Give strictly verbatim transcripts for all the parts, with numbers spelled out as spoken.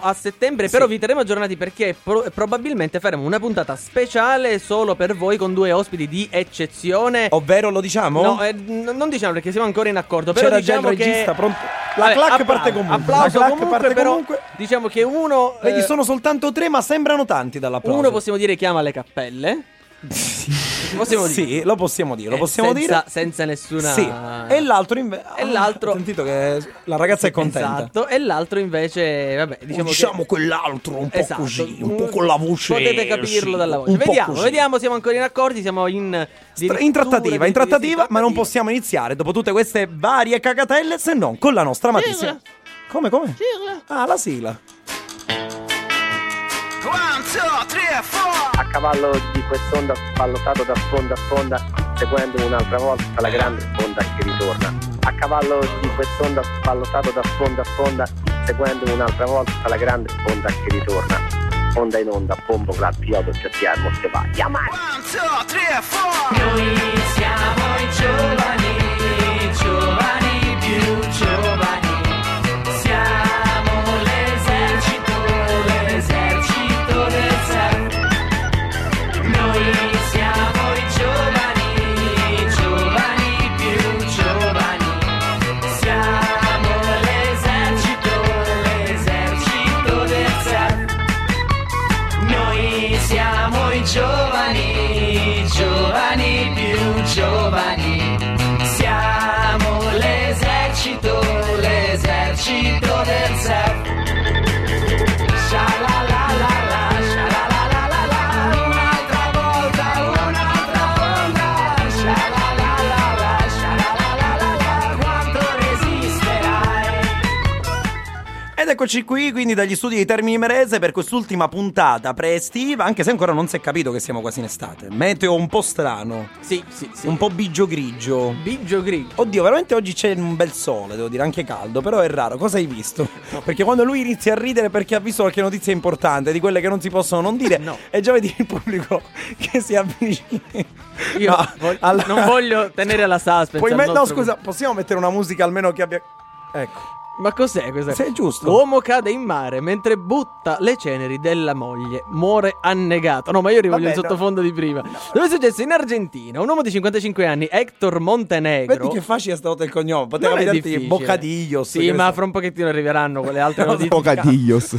a settembre, sì. Però vi terremo aggiornati perché pro- probabilmente faremo una puntata speciale solo per voi con due ospiti di eccezione. Ovvero lo diciamo? No, eh, n- non diciamo perché siamo ancora in accordo. Però C'era diciamo già il regista che... pronto. La Vabbè, clac appla- parte comunque. Applauso La clac comunque, parte però comunque. diciamo che uno... Vedi, eh, sono soltanto tre, ma sembrano tanti dall'applauso. Uno possiamo dire chiama le cappelle. Possiamo dire. Sì, lo possiamo dire, lo Eh, possiamo senza, dire. Senza nessuna. Sì. E l'altro invece. E l'altro. Ho sentito che la ragazza è contenta. Esatto. E l'altro invece, vabbè, diciamo, diciamo che... quell'altro un po' esatto. così, un po' con la voce. Potete capirlo sì, dalla voce. un po' Vediamo, così. vediamo, siamo ancora in accordi, siamo in Stra- in trattativa, in trattativa, ma non possiamo iniziare dopo tutte queste varie cagatelle se non con la nostra matissima. Come come? Sigla. Ah, la sigla. A cavallo di quest'onda spallottato da sponda a sponda, seguendo un'altra volta la grande sponda che ritorna. A cavallo di quest'onda spallottato da sponda a sponda, seguendo un'altra volta la grande sponda che ritorna. Onda in onda, bombo, clap, chiodo, cerchiamo, se va, chiamare. Noi siamo i giovani, giovani più giovani. Siamo l'esercito, l'esercito del surf. Noi siamo i giovani, giovani più giovani. Siamo l'esercito, l'esercito del surf. Noi siamo i giovani, giovani più giovani. Siamo l'esercito, l'esercito del surf. Sha-la-la-la-la, sha-la-la-la-la, un'altra volta, un'altra onda. Sha-la-la-la-la, sha-la-la-la-la, quanto resisterai? Ed eccoci qui quindi dagli studi di Termini Imerese per quest'ultima puntata pre-estiva, anche se ancora non si è capito che siamo quasi in estate. Meteo un po' strano, Sì, sì, sì. un po' bigio grigio. Bigio grigio. Oddio, veramente oggi c'è un bel sole, devo dire, anche caldo, però è raro. Cosa hai visto? Perché quando lui inizia a ridere perché ha visto qualche notizia importante, di quelle che non si possono non dire, No. e già vedi il pubblico che si avvicina. Io No, voglio- alla- non voglio tenere la suspense. Puoi al met- no, nostro- scusa, possiamo mettere una musica almeno che abbia... Ecco. Ma cos'è questa? Sì, è giusto. Uomo cade in mare mentre butta le ceneri della moglie. Muore annegato. No, ma io rivoglio Vabbè, il no. sottofondo di prima. Dove è successo? In Argentina. Un uomo di cinquantacinque anni, Hector Montenegro. Vedi che facile stavolta il cognome. Poteva Non è vederti difficile. Bocadillos. Sì, ma fra un pochettino arriveranno quelle altre notizie. Bocadillos.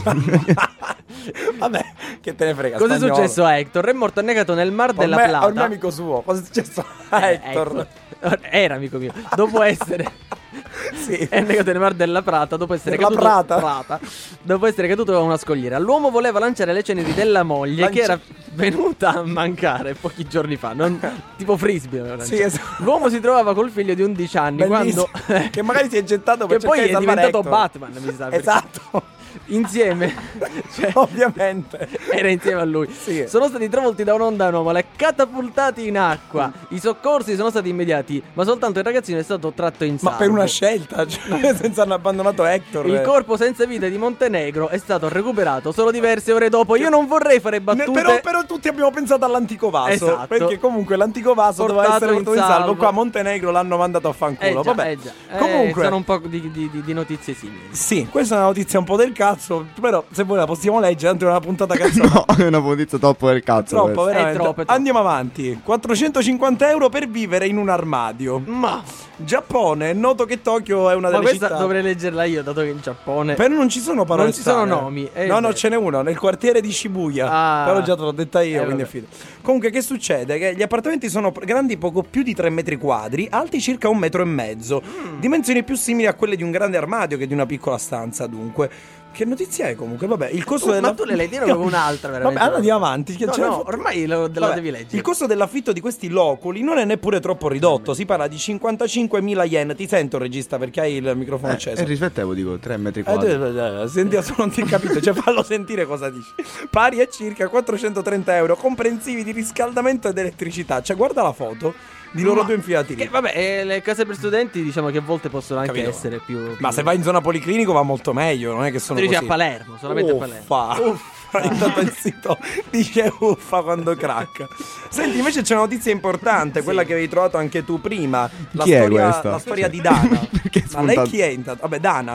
Vabbè, che te ne frega. Cosa è spagnolo. successo a Hector? È morto annegato nel Mar Ho della me- Plata. ho un amico suo. Cosa è successo a Eh, Hector? ecco. Era amico mio. Dopo essere Sì. è annegato nel Mar della Plata. Dopo essere Della caduto Prata. Prata, dopo essere caduto da una scogliera. L'uomo voleva lanciare le ceneri della moglie Lanci- che era venuta a mancare pochi giorni fa. Non- tipo frisbee aveva Sì, lanciato. esatto. L'uomo si trovava col figlio di undici anni Bellissimo. quando Che magari si è gettato per che poi cercare è di salvare diventato Hector. Batman, mi sa, perché Esatto. insieme cioè, Ovviamente. era insieme a lui. Sì. Sono stati travolti da un'onda anomala e catapultati in acqua. I soccorsi sono stati immediati, ma soltanto il ragazzino è stato tratto in Ma salvo. per una scelta, cioè, senza hanno abbandonato Hector. Il corpo senza vita di Montenegro è stato recuperato solo diverse ore dopo. Io non vorrei fare Ne- battute. Però, però tutti abbiamo pensato all'antico vaso. Esatto. Perché comunque l'antico vaso doveva Portato essere in portato in salvo. salvo. Qua a Montenegro l'hanno mandato a Eh fanculo. già, Vabbè. eh già. Eh, Comunque. sono un po' di, di- di- di notizie simili. Sì, questa è una notizia un po' del cazzo. Però se voi la possiamo leggere, tanto è una puntata cazzo. No, è una notizia troppo del cazzo. Troppo, questa. veramente. È troppo, è troppo. Andiamo avanti. quattrocentocinquanta euro per vivere in un armadio. Ma, Giappone, è noto che Tokyo è una ma delle questa città. dovrei leggerla io, dato che in Giappone. Però non ci sono parole Non ci sono strane. nomi, eh, no, no, beh. ce n'è uno nel quartiere di Shibuya. Ah. Però già te l'ho detta io, Eh, quindi è vabbè. finito. Comunque, che succede? Che gli appartamenti sono pr- grandi poco più di tre metri quadri, alti circa un metro e mezzo. Mm. Dimensioni più simili a quelle di un grande armadio che di una piccola stanza, dunque. Che notizia è comunque? Vabbè, il costo Tu- della... ma tu le leggi con un'altra, veramente. Vabbè, andiamo avanti. che No, c'è- no, ormai lo, la Vabbè, devi leggere. il costo dell'affitto di questi loculi non è neppure troppo ridotto. Si parla di cinquantacinquemila yen. Ti sento, regista, perché hai il microfono Eh, acceso. è riflettevo, dico, tre metri Eh, quadri. tu- eh, senti, adesso non ti ho capito, cioè fallo sentire cosa dici. Pari a circa quattrocentotrenta euro, comprensivi di riscaldamento ed elettricità. Cioè, guarda la foto di loro Ma- due infilati lì. Che, vabbè, eh, le case per studenti diciamo che a volte possono anche Capito? essere più, più... Ma se vai in zona policlinico va molto meglio, non è che sono Tu dici così. a Palermo, solamente a Palermo. Uffa. Intanto il sito dice uffa quando cracca. Senti, invece c'è una notizia importante, quella che avevi trovato anche tu prima. La Chi è storia, questa? La storia di Dana. Perché Ma lei spunta- chi è intanto? Vabbè, Dana.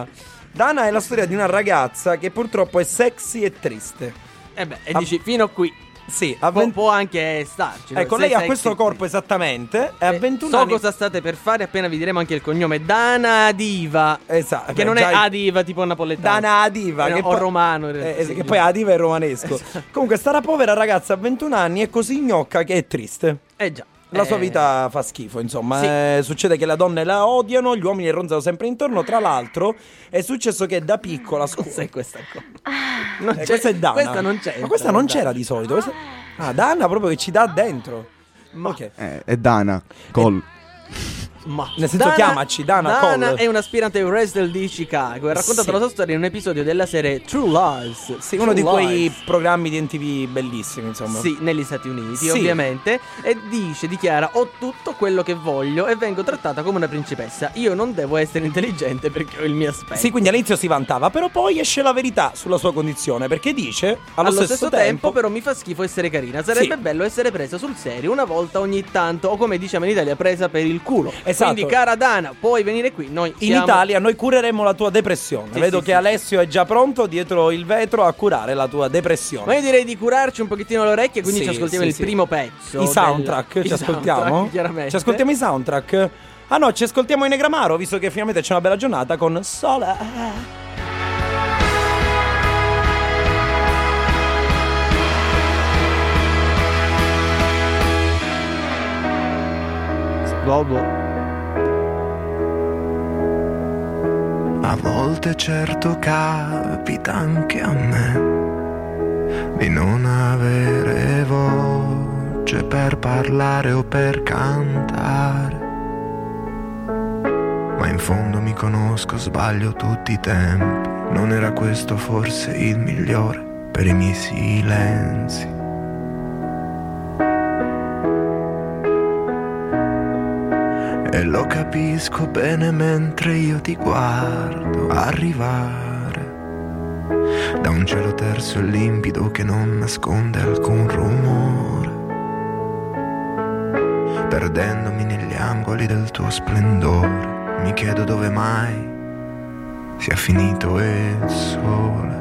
Dana è la storia di una ragazza che purtroppo è sexy e triste. Eh beh, e Ah. dici fino a qui. Sì, a Può, vent- può anche starci. no? ecco, Se lei ha sei questo sexy. corpo esattamente. E a Eh, ventuno so anni. cosa state per fare appena vi diremo anche il cognome. Dana Adiva. Esatto. Che beh, non già è il- Adiva tipo napoletano. Dana Adiva, Eh, che o poi- romano in eh, realtà, eh, sì, che poi Adiva è romanesco. Esatto. Comunque, sta povera ragazza a ventuno anni è così gnocca che è triste. Eh già. La Eh, sua vita fa schifo, insomma. sì. Eh, succede che le donne la odiano, gli uomini le ronzano sempre intorno. Tra l'altro, è successo che da piccola. scu- Cos'è questa qua? Non Eh, c'è- questa è Dana. Questa non c'è. Ma questa non c'era di solito. Questa... Ah, Dana proprio che ci dà dentro. Ma- Ok. Eh, è Dana. Col. Ma Nel senso, chiamaci Dana Cole. è un aspirante wrestler di Chicago e ha raccontato Sì. la sua storia in un episodio della serie True Lies. Sì, uno di True quei Lies. programmi di M T V bellissimi, insomma. Sì, negli Stati Uniti, Sì. ovviamente. E dice, dichiara: ho tutto quello che voglio e vengo trattata come una principessa. Io non devo essere intelligente perché ho il mio aspetto. Sì, quindi all'inizio si vantava, però poi esce la verità sulla sua condizione, perché dice, allo, Allo stesso tempo, però, mi fa schifo essere carina. Sarebbe Sì. bello essere presa sul serio una volta ogni tanto, o come diciamo in Italia, presa per il culo. Esatto. Quindi, cara Dana, puoi venire qui. Noi in siamo... Italia noi cureremo la tua depressione. Sì, Vedo sì, che sì, Alessio è già pronto dietro il vetro a curare la tua depressione. Ma io direi di curarci un pochettino le orecchie, quindi Sì, ci ascoltiamo sì, il sì. primo pezzo. I soundtrack, del- ci i ascoltiamo? soundtrack, chiaramente. Ci ascoltiamo i soundtrack? Ah no, ci ascoltiamo in Negramaro, visto che finalmente c'è una bella giornata con Sola. Bobo. A volte certo capita anche a me di non avere voce per parlare o per cantare, ma in fondo mi conosco, sbaglio tutti i tempi. Non era questo forse il migliore per i miei silenzi? E lo capisco bene mentre io ti guardo arrivare da un cielo terso e limpido che non nasconde alcun rumore, perdendomi negli angoli del tuo splendore. Mi chiedo dove mai sia finito il sole.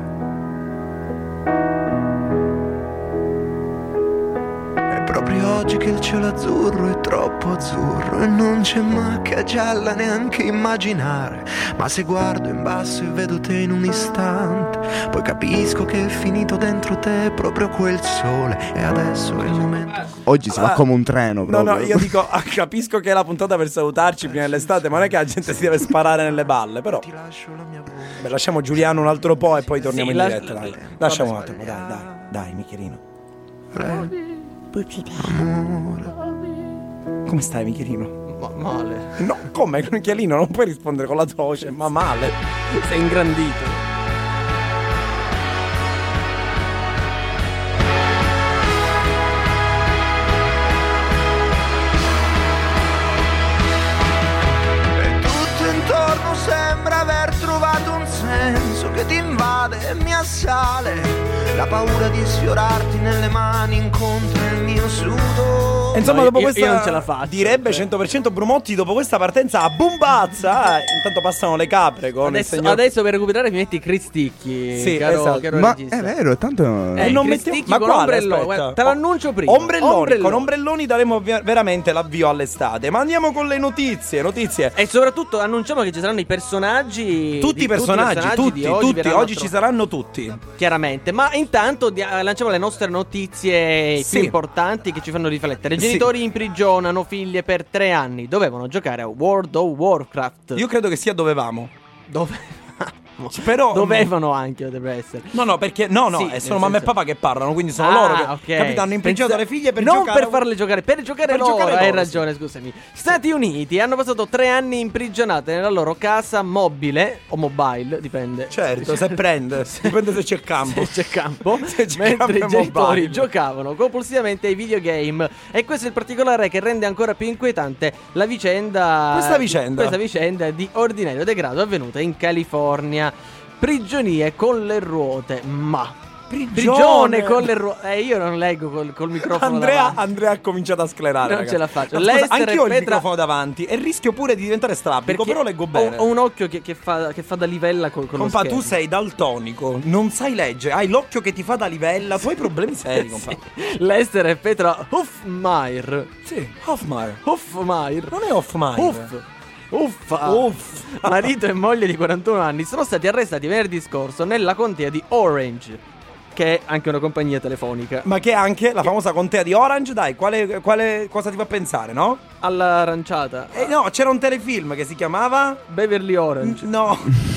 Proprio oggi che il cielo azzurro è troppo azzurro e non c'è macchia gialla neanche immaginare. Ma se guardo in basso e vedo te in un istante, poi capisco che è finito dentro te proprio quel sole. E adesso è il momento. Oggi si va Ah, come un treno No, proprio. no, io dico, ah, capisco che è la puntata per salutarci prima dell'estate, ma non è che la gente si deve sparare nelle balle, però. Ti lascio la mia voce. Beh, lasciamo Giuliano un altro po' e poi torniamo Sì, in la- diretta, dai. Lasciamo un attimo, dai, dai, dai, Michierino. Amore. Come stai, Michierino? Ma male. No, come, Michierino, non puoi rispondere con la tua voce, ma male. Sei ingrandito. E tutto intorno sembra aver trovato un senso che ti invade e mi assale. La paura di sfiorarti nelle mani incontra il mio sudore. E insomma, No, dopo io- questa io non ce la faccio. direbbe cento per cento Brumotti, dopo questa partenza a bumbazza. eh, intanto passano le capre con Adesso, il signor. adesso per recuperare mi metti Cristicchi. Sì, caro, esatto. caro Ma regista. è vero, tanto. Eh, E non Cristicchi mettiamo- ma con quale? ombrelloni, Aspetta. guarda, te l'annuncio prima. Ombrelloni, Ombrelloni. con ombrelloni daremo ovvia- veramente l'avvio all'estate. Ma andiamo con le notizie, notizie. E soprattutto annunciamo che ci saranno i personaggi. Tutti di- i personaggi, tutti, di oggi, tutti, verranno oggi a ci trovare. saranno tutti. Chiaramente, ma intanto dia- lanciamo le nostre notizie Sì. più importanti che ci fanno riflettere. Sì. Genitori imprigionano figlie per tre anni. Dovevano giocare a World of Warcraft. Io credo che sia dovevamo. Dove? Però Dovevano anche, dovrebbe essere. No, no, perché no, no, Sì, eh, nel sono mamma e senso- papà che parlano, quindi sono Ah, loro che ok. capito, hanno imprigionato Pensa- le figlie per non giocare per farle giocare, per giocare Per loro. giocare Hai loro, ragione, scusami. Stati Uniti hanno passato tre anni imprigionate nella loro casa mobile o mobile, dipende. Certo, se prende, dipende se c'è campo. Se c'è campo, Se c'è mentre campo i è genitori mobile. giocavano compulsivamente ai videogame. E questo è il particolare che rende ancora più inquietante la vicenda. Questa vicenda. Questa vicenda di ordinario degrado avvenuta in California. Prigionie con le ruote, ma Prigione con le ruote. Eh, io non leggo col, col microfono Andrea, davanti. Andrea ha cominciato a sclerare. Non ragazzi. ce la faccio. Ma scusa, Leicester anch'io ho e il Petra- microfono davanti e rischio pure di diventare strabico, però leggo bene. Ho, ho un occhio che, che, fa, che fa da livella con, con Compa, lo tu schermo. sei daltonico, non sai leggere, hai l'occhio che ti fa da livella, tu hai problemi seri, compa. Leicester e Petra Hofmeier. Sì, Hofmeier. Hofmeier. Non è Hofmeier. Uff. Uffa. Uff. Marito e moglie di quarantuno anni sono stati arrestati venerdì scorso nella contea di Orange, che è anche una compagnia telefonica. Ma che è anche la famosa contea di Orange, dai, quale, quale cosa ti fa pensare, no? All'aranciata. Eh, no, c'era un telefilm che si chiamava Beverly Orange. No.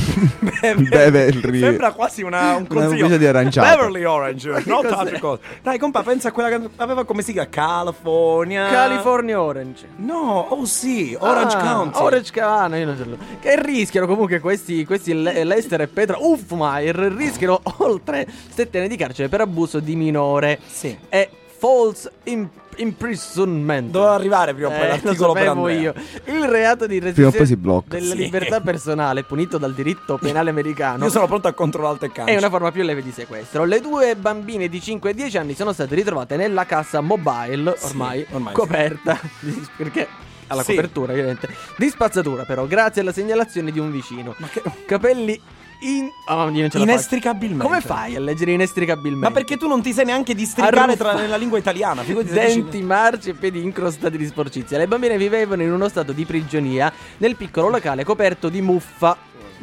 Beverly. Sembra quasi una, un Una consiglio cosa di aranciata. Beverly Orange, not cos'è? altre cose. Dai, compa, pensa a quella che aveva come si chiama California. California Orange. No, oh sì, Orange Ah, County. Orange County, io non ce l'ho. Che rischiano comunque questi, questi Le- Leicester e Petra Hofmeier rischiano oltre sette anni di carcere per abuso di minore. Sì. E false im- imprisonment. Doveva arrivare prima o poi Eh, l'articolo lo per sapevo Andrea. io. Il reato di Prima o poi si restrizione blocca. della Sì. libertà personale è punito dal diritto penale americano. Io sono pronto a controllare il È calcio. una forma più leve di sequestro. Le due bambine di cinque e dieci anni sono state ritrovate nella cassa mobile, ormai, Sì, ormai coperta, perché alla Sì. copertura ovviamente, di spazzatura però, grazie alla segnalazione di un vicino. Ma che... Capelli in... oh, io non ce la faccio. Inestricabilmente. Come fai a leggere inestricabilmente? Ma perché tu non ti sai neanche districare Arruffa- tra nella lingua italiana? Figurati se dici- Denti marci e piedi incrostati di sporcizia. Le bambine vivevano in uno stato di prigionia nel piccolo locale coperto di muffa.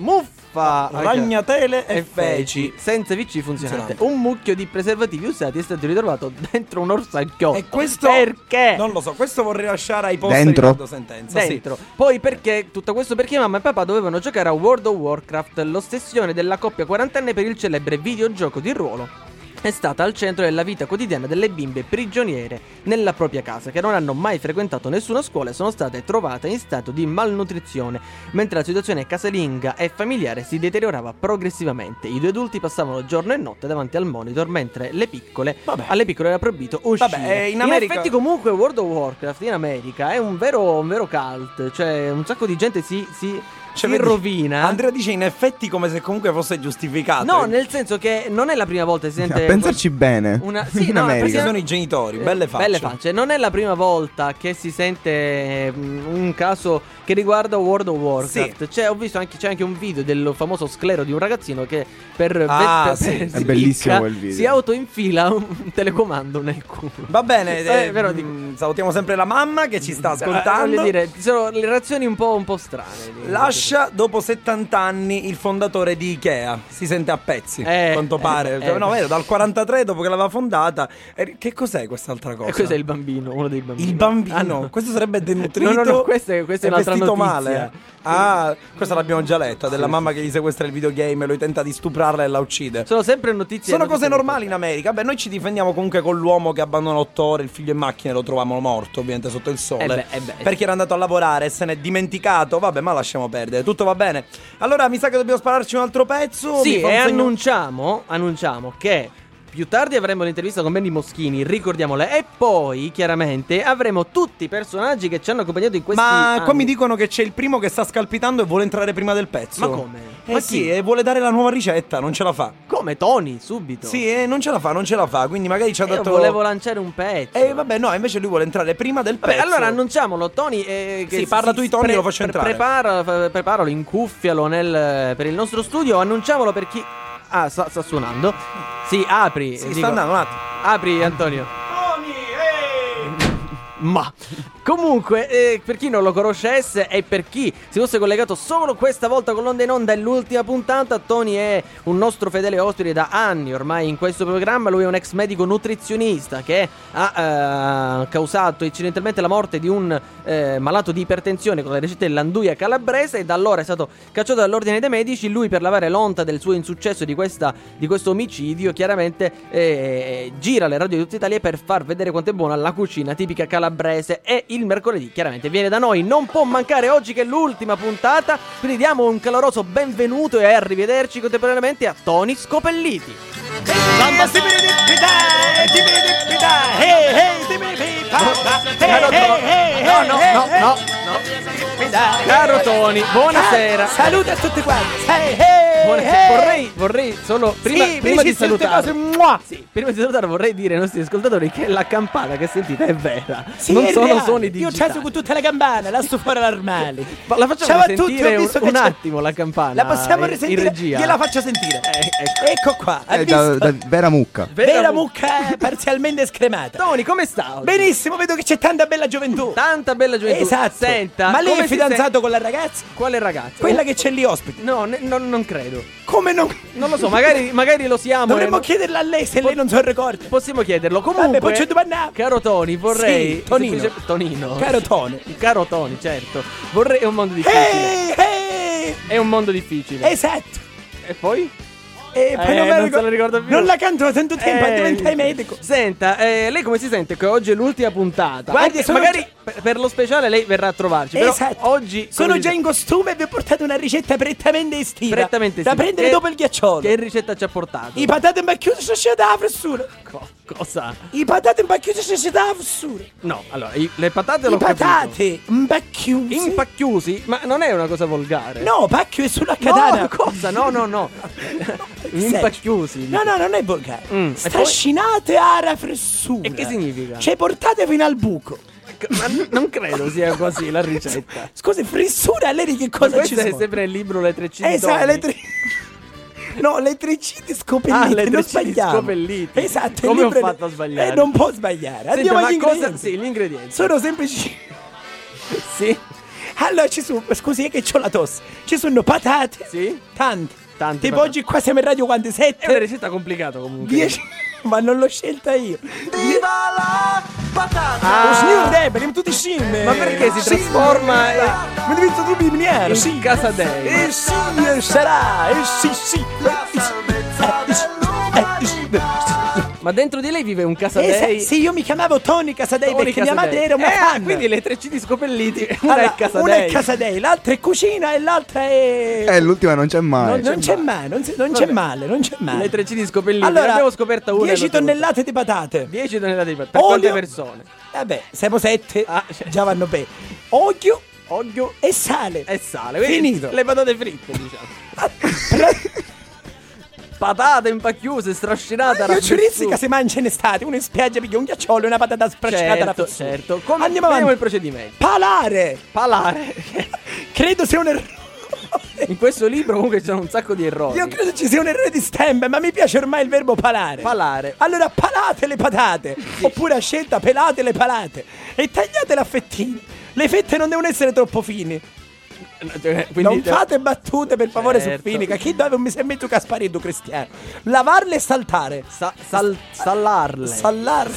Muffa! Ragnatele e e feci feci. senza V C funzionante. Funzionante. Un mucchio di preservativi usati è stato ritrovato dentro un orsacchiotto. E questo perché? Non lo so, questo vorrei lasciare ai posteri Dentro? quando sentenza. Dentro. Poi perché tutto questo perché mamma e papà dovevano giocare a World of Warcraft, l'ossessione della coppia quarantenne per il celebre videogioco di ruolo. È stata al centro della vita quotidiana delle bimbe prigioniere nella propria casa, che non hanno mai frequentato nessuna scuola e sono state trovate in stato di malnutrizione, mentre la situazione casalinga e familiare si deteriorava progressivamente. I due adulti passavano giorno e notte davanti al monitor, mentre le piccole, Vabbè. alle piccole era proibito uscire. Vabbè, eh, in America- effetti comunque World of Warcraft in America è un vero, un vero cult, cioè un sacco di gente si... si Cioè, si vedi, rovina. Andrea dice in effetti come se comunque fosse giustificato. No, nel senso che non è la prima volta che si sente A pensarci bene. una sì, in no, America. Perché sono i genitori, belle facce. Belle facce. Non è la prima volta che si sente mm, un caso che riguarda World of Warcraft. C'è, ho visto anche, c'è anche un video del famoso sclero di un ragazzino che per, Ah, per- sì. per È slicca bellissimo quel video. si autoinfila un telecomando nel culo. Va bene, Eh, eh, però mm, dico- salutiamo sempre la mamma che ci sta Eh, ascoltando. voglio dire, ci sono le reazioni un po', un po' strane. di- Lascia dopo settanta anni il fondatore di Ikea. Si sente a pezzi, Eh, a quanto eh, pare. eh, no, eh. vero, dal quarantatré dopo che l'aveva fondata. E che cos'è quest'altra cosa? E questo è il bambino, uno dei bambini. Il bambino. Ah, no. Questo sarebbe denutrito. No, no, no, questa è- questa è e un'altra vestito notizia. male. Ah, questa l'abbiamo già letta. Della mamma che gli sequestra il videogame e lui tenta di stuprarla e la uccide. Sono sempre notizie. Sono notizie cose normali in America. Beh, noi ci difendiamo comunque con l'uomo che abbandona otto ore il figlio in macchina e lo troviamo morto, ovviamente sotto il sole. Eh beh, eh beh. Perché era andato a lavorare e se n'è dimenticato. Vabbè, ma lasciamo perdere. Tutto va bene. Allora, mi sa che dobbiamo spararci un altro pezzo. Sì, Mi fa un e segno- annunciamo, annunciamo che più tardi avremo l'intervista con Benny Moschini, ricordiamole, e poi chiaramente avremo tutti i personaggi che ci hanno accompagnato in questi Ma anni. qua mi dicono che c'è il primo che sta scalpitando e vuole entrare prima del pezzo. Ma come? Eh Ma sì, chi? e vuole dare la nuova ricetta, non ce la fa. Come Tony, subito. Sì, e non ce la fa, non ce la fa. Quindi magari ci ha Io dato. volevo lanciare un pezzo. E vabbè, no, invece lui vuole entrare prima del Vabbè, pezzo. allora annunciamolo, Tony. Eh, che Sì, parla tu di Tony, lo faccio entrare. Prepara, fa- preparalo, incuffialo nel, per il nostro studio. Annunciamolo per chi. Ah, sta, sta suonando. Sì, apri. Sì, dico- sta andando un attimo. Apri, Antonio. Tony, Ma comunque, eh, per chi non lo conoscesse e per chi si fosse collegato solo questa volta con l'onda in onda, è l'ultima puntata. Tony è un nostro fedele ospite da anni ormai in questo programma. Lui è un ex medico nutrizionista che ha eh, causato incidentalmente la morte di un eh, malato di ipertensione con la ricetta dell'anduia calabrese, e da allora è stato cacciato dall'ordine dei medici. Lui, per lavare l'onta del suo insuccesso di, questa, di questo omicidio, chiaramente eh, gira le radio di tutta Italia per far vedere quanto è buona la cucina tipica calabrese. E il mercoledì chiaramente viene da noi, non può mancare oggi che è l'ultima puntata, quindi diamo un caloroso benvenuto e arrivederci contemporaneamente a Tony Scopelliti. No, no, no, no, no. Caro Tony, buonasera. Saluta a tutti quanti. Hey, hey. Buonasera. Vorrei, vorrei solo prima, Sì, prima mi di dici certe salutare. cose, mua. Sì, prima di salutare vorrei dire ai nostri ascoltatori che la campana che sentite è vera. Sì, non è sono reale. suoni Io digitali. c'ho con tutte le campane, la sto fuori l'armadio. Ma la facciamo Ciao a tutti, sentire ho visto un, che un c'è- attimo la campana. La possiamo in- risentire? in regia. Gliela faccio sentire. Eh, ecco. Ecco qua, hai È da, visto? da vera mucca. Vera Vera mu- mucca parzialmente scremata. Tony, come sta oggi? Benissimo, vedo che c'è tanta bella gioventù. Tanta bella gioventù. Esatto. Senta, ma lei come è si fidanzato sente- con la ragazza? Quale ragazza? Quella che c'è lì ospite. No, ne- non, non credo. Come non? Non lo so, magari, magari lo siamo. Dovremmo e- chiederla a lei se lei non se lo ricorda. Possiamo chiederlo. Comunque, Vabbè, poi ci domandiamo. caro Tony, vorrei. Sì, Tonino. semplice- Tonino. Caro Tone. Caro Tony, certo. Vorrei. È un mondo difficile. Ehi, ehi! È un mondo difficile. Esatto. E poi? E poi Eh, non, me non ricordo- se lo ricorda più. Non la canto da tanto tempo, Eh, diventai medico. Senta, eh, lei come si sente che oggi è l'ultima puntata? Guardi, Anche- sono magari già- per, per lo speciale lei verrà a trovarci. Però Esatto. oggi Sono come già si- in costume e vi ho portato una ricetta prettamente estiva. Prettamente da estiva. prendere Che- dopo il ghiacciolo. Che ricetta ci ha portato? I patate imbacchiute sono scelte alla fessura. Co- cosa? I patate imbacchiute sono scelte alla fessura. No, allora, i- le patate I l'ho capito. patate imbacchiute. Impacchiusi? Ma non è una cosa volgare. No, pacchio è sulla katana. No, cosa? No, no, no. Impacchiusi. No, no, non è volgare. Mm, e Strascinate alla fessura. E che significa? Cioè, portate fino al buco. Ma n- non credo sia così la ricetta. Scusi, frissura, lei di che Ma cosa ci questo è sono? sempre il libro Le tre C di Esatto, Tony. le tre... No, le tre C di scopellite, Ah, le non tre C di sbagliamo. scopellite. Esatto, il Come ho libro- fatto a sbagliare? Eh, non può sbagliare. Senta, Andiamo ma agli cosa? ingredienti. Sì, gli ingredienti. Sono semplici. Sì, Allora ci sono, scusi, è che c'ho la tosse. Ci sono patate. sì. Tante. Tante Tipo patate. oggi qua siamo in radio quante? È una Sette? ricetta complicata comunque. Dieci? Ma non l'ho scelta io. Viva la patata! Ah. Lo signor Debeli, tutti scimmie. Ma perché si Sì. trasforma in- Mi devi tu bibliare, in sì. casa dei? Eh sì, eh, sarà, eh sì, sì. Ma dentro di lei vive un Eh, Casadei? sì, sì, io mi chiamavo Tony Casadei Tony perché mia Casadei. madre era una eh, ah, fan. quindi le tre C di scopelliti. Una Allora, è Casadei. una è Casadei, l'altra è cucina e l'altra è... Eh, l'ultima non c'è mai. non c'è mai, non, si- non c'è Vabbè. male, non c'è male. Le tre C di scopelliti. Allora, ne abbiamo scoperta una. dieci e l'altra tonnellate di patate. volta. dieci tonnellate di patate. Per Olio. quante persone? Vabbè, siamo sette, Ah, cioè. già vanno bene. Olio Olio e sale. e sale. Quindi Finito. Le patate fritte, diciamo. Pra- Patate impacchiuse, strascinate alla Io ci frittura. rizzica se mangia in estate, uno in spiaggia piglia un ghiacciolo e una patata sprascinata alla Certo, fessura. certo. Come Andiamo vediamo avanti. il procedimento. Palare. Palare. Credo sia un errore. In questo libro comunque ci sono un sacco di errori. Io credo ci sia un errore di stemma, ma mi piace ormai il verbo palare. Palare. Allora palate le patate, oppure a scelta pelate le palate e tagliatele a fettine. Le fette non devono essere troppo fini. Cioè, quindi- Non fate battute per favore Certo. su fini, che chi dove mi sembra tu Gasparetto cristiano. Lavarle e saltare. Sa- sal- salarle. Sallarle.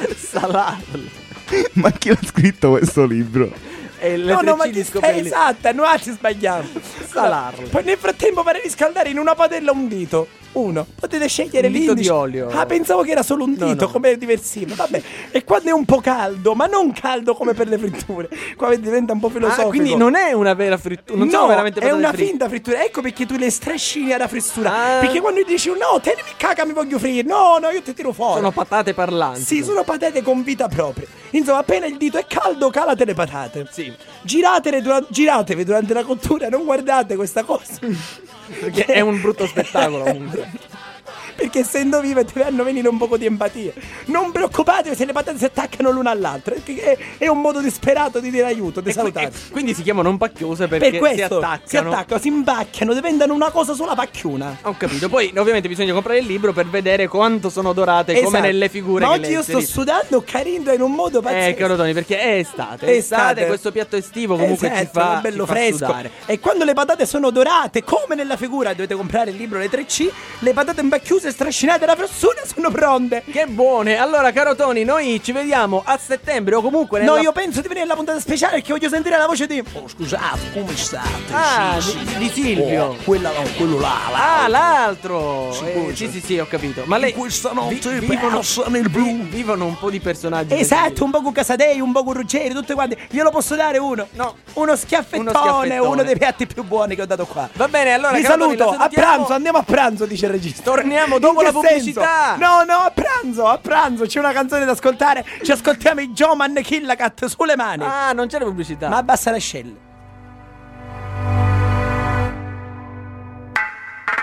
Salarle. Ma chi l'ha scritto questo libro? E le No, tre no, ma C di chi stai scopelliti. esatta, noi ci sbagliamo. Salarle. Poi nel frattempo fare riscaldare in una padella un dito. Uno. Potete scegliere Un dito l'indice. di olio. Ah, pensavo che era solo un No, dito, no. come diversivo. Vabbè. E quando è un po' caldo, ma non caldo come per le fritture. Qua diventa un po' filosofico. Ah, quindi non è una vera frittura. Non sono no, veramente è patate una fritte. finta frittura. Ecco perché tu le strascini alla frittura. Ah. Perché quando dici no, tenimi caca, mi voglio friggere. No, no, io ti tiro fuori. Sono patate parlanti. Sì, sono patate con vita propria. Insomma, appena il dito è caldo, calate le patate. Sì. Giratele dura- giratevi durante la cottura, non guardate questa cosa. Perché è un brutto spettacolo comunque. Perché essendo vive ti fanno venire un poco di empatia. Non preoccupatevi se le patate si attaccano l'una all'altra. Perché è, è un modo disperato di dire aiuto, di E qui- salutare. e quindi si chiamano impacchiose perché Per questo si attaccano. si attaccano, si imbacchiano, diventano una cosa sola pacchiuna. Ho capito. Poi ovviamente bisogna comprare il libro per vedere quanto sono dorate come Esatto. nelle figure Ma che oggi le io sto inserite. sudando carino in un modo pazzesco. Eh, caro Tony, perché è estate. È È estate, estate. questo piatto estivo comunque Esatto, ci fa bello ci fa fresco. sudare. E quando le patate sono dorate, come nella figura, dovete comprare il libro Le tre C, le patate imbacchiuse strascinate alla fessura sono pronte. Che buone! Allora, caro Tony, noi ci vediamo a settembre o comunque nella... No, io penso di venire alla puntata speciale perché voglio sentire la voce di... Oh, scusate, come state? Ah, Sì, di, sì. di Silvio. Oh, quella, no, quello là, là. Ah, l'altro! Sì, Eh, poi sì, c'è- sì, sì, ho capito. Ma lei... In questa notte vivono, passa nel blu. vi- vivono un po' di personaggi. Esatto, un po' con Casadei, un po' con Ruggeri, tutte quante. Glielo posso dare uno? No. Uno schiaffettone, Uno uno, schiaffettone. dei piatti più buoni che ho dato qua. Va bene, allora, Vi caro Tony, saluto, la a salutiamo. pranzo, andiamo a pranzo, dice il regista. Torniamo In dopo che la pubblicità. senso? No, no, a pranzo, a pranzo, c'è una canzone da ascoltare. Ci ascoltiamo i Joman Killacat sulle mani. Ah, non c'è la pubblicità. Ma abbassa le ascelle.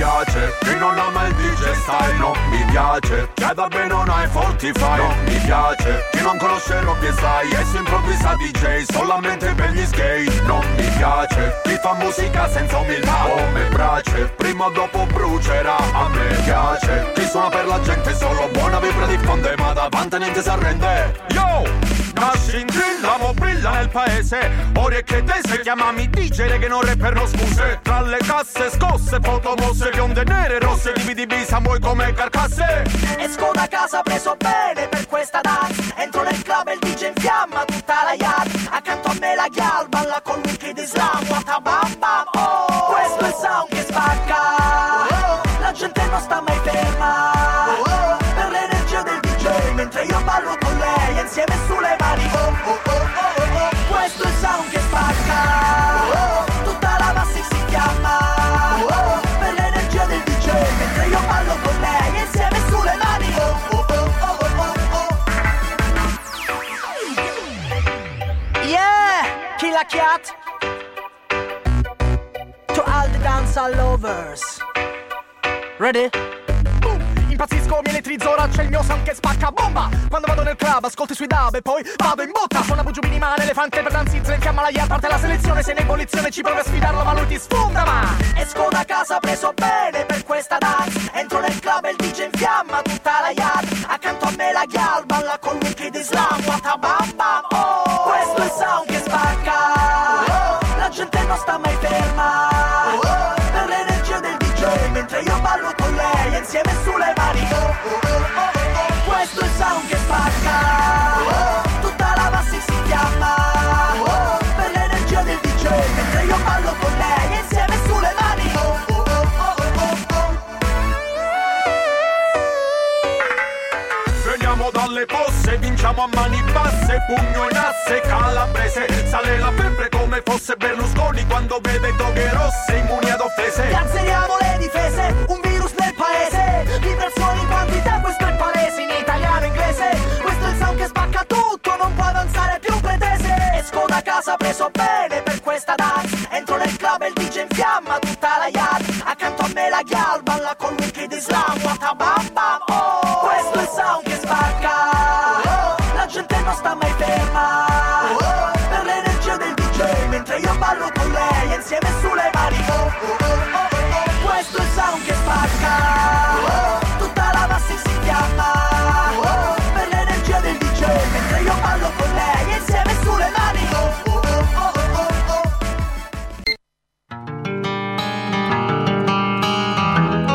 piace chi non ama il D J style, non mi piace che da bene non hai Fortify, non mi piace chi non conosce Robby e sai e si improvvisa D J solamente per gli skate, non mi piace chi fa musica senza umiltà come Brace, prima o dopo brucerà. A me piace chi suona per la gente, solo buona vibra diffonde, ma davanti niente si arrende. Yo! Nasci drillamo brilla nel paese, orecchie tese, chiamami D J che non rapper no scuse. Tra le casse scosse, foto mosse, bionde nere, rosse, D V D bisa, muoi come carcasse. Esco da casa preso bene per questa dance, entro nel club e il D J in fiamma tutta la yard, accanto a me la gal balla col wicked islam, wata bam bam oh. Questo è il sound che spacca, la gente non sta mai ferma, per l'energia del D J, mentre io ballo con lei insieme sulle mani oh oh oh oh oh oh. Questo è il sound che spacca, tutta la massa si fiamma, per l'energia del D J, mentre io ballo con lei insieme sulle mani oh oh oh oh oh oh. Yeah, Killa Cat, to all the dancehall lovers. Ready? Impazzisco, mi elettrizzo, ora c'è il mio sound che spacca bomba. Quando vado nel club, ascolto i suoi dub e poi vado in botta. Suona bugiu minimale, elefante per danzizza, in fiamma la yard, parte la selezione. Sei in ebollizione, ci provi a sfidarlo, ma lui ti sfonda, ma esco da casa preso bene per questa dance, entro nel club e il D J in fiamma tutta la yard, accanto a me la gal balla col wicked islam, wata bam bam oh. Questo è il sound che spacca, la gente non sta mai ferma, per l'energia del D J, mentre io ballo con lei insieme sulle mani oh oh oh oh oh. Questo è il sound che spacca, tutta la massa si fiamma, per l'energia del D J, mentre io ballo con lei insieme sulle mani oh oh oh oh oh oh. Veniamo dalle posse, vinciamo a mani basse, pugno in asse, calabrese, sale la febbre come fosse Berlusconi quando vede toghe rosse, immuni ad offese. Alzeriamo le difese, un virus nel paese, vibrazioni in quantità, questo è palese, in italiano e inglese. Questo è il sound che spacca tutto, non può avanzare più pretese. Esco da casa preso bene per questa dance, entro nel club e il D J in fiamma tutta la yard, accanto a me la gal balla col wicked islam, wata bam bam oh. Questo è il sound che spacca, la gente non sta mai ferma, per l'energia del D J, mentre io ballo con lei insieme sulle mani oh oh oh oh oh. Questo è il sound che spacca, tutta la massa si fiamma, per l'energia del D J, mentre io ballo con lei insieme sulle mani oh oh oh oh oh oh.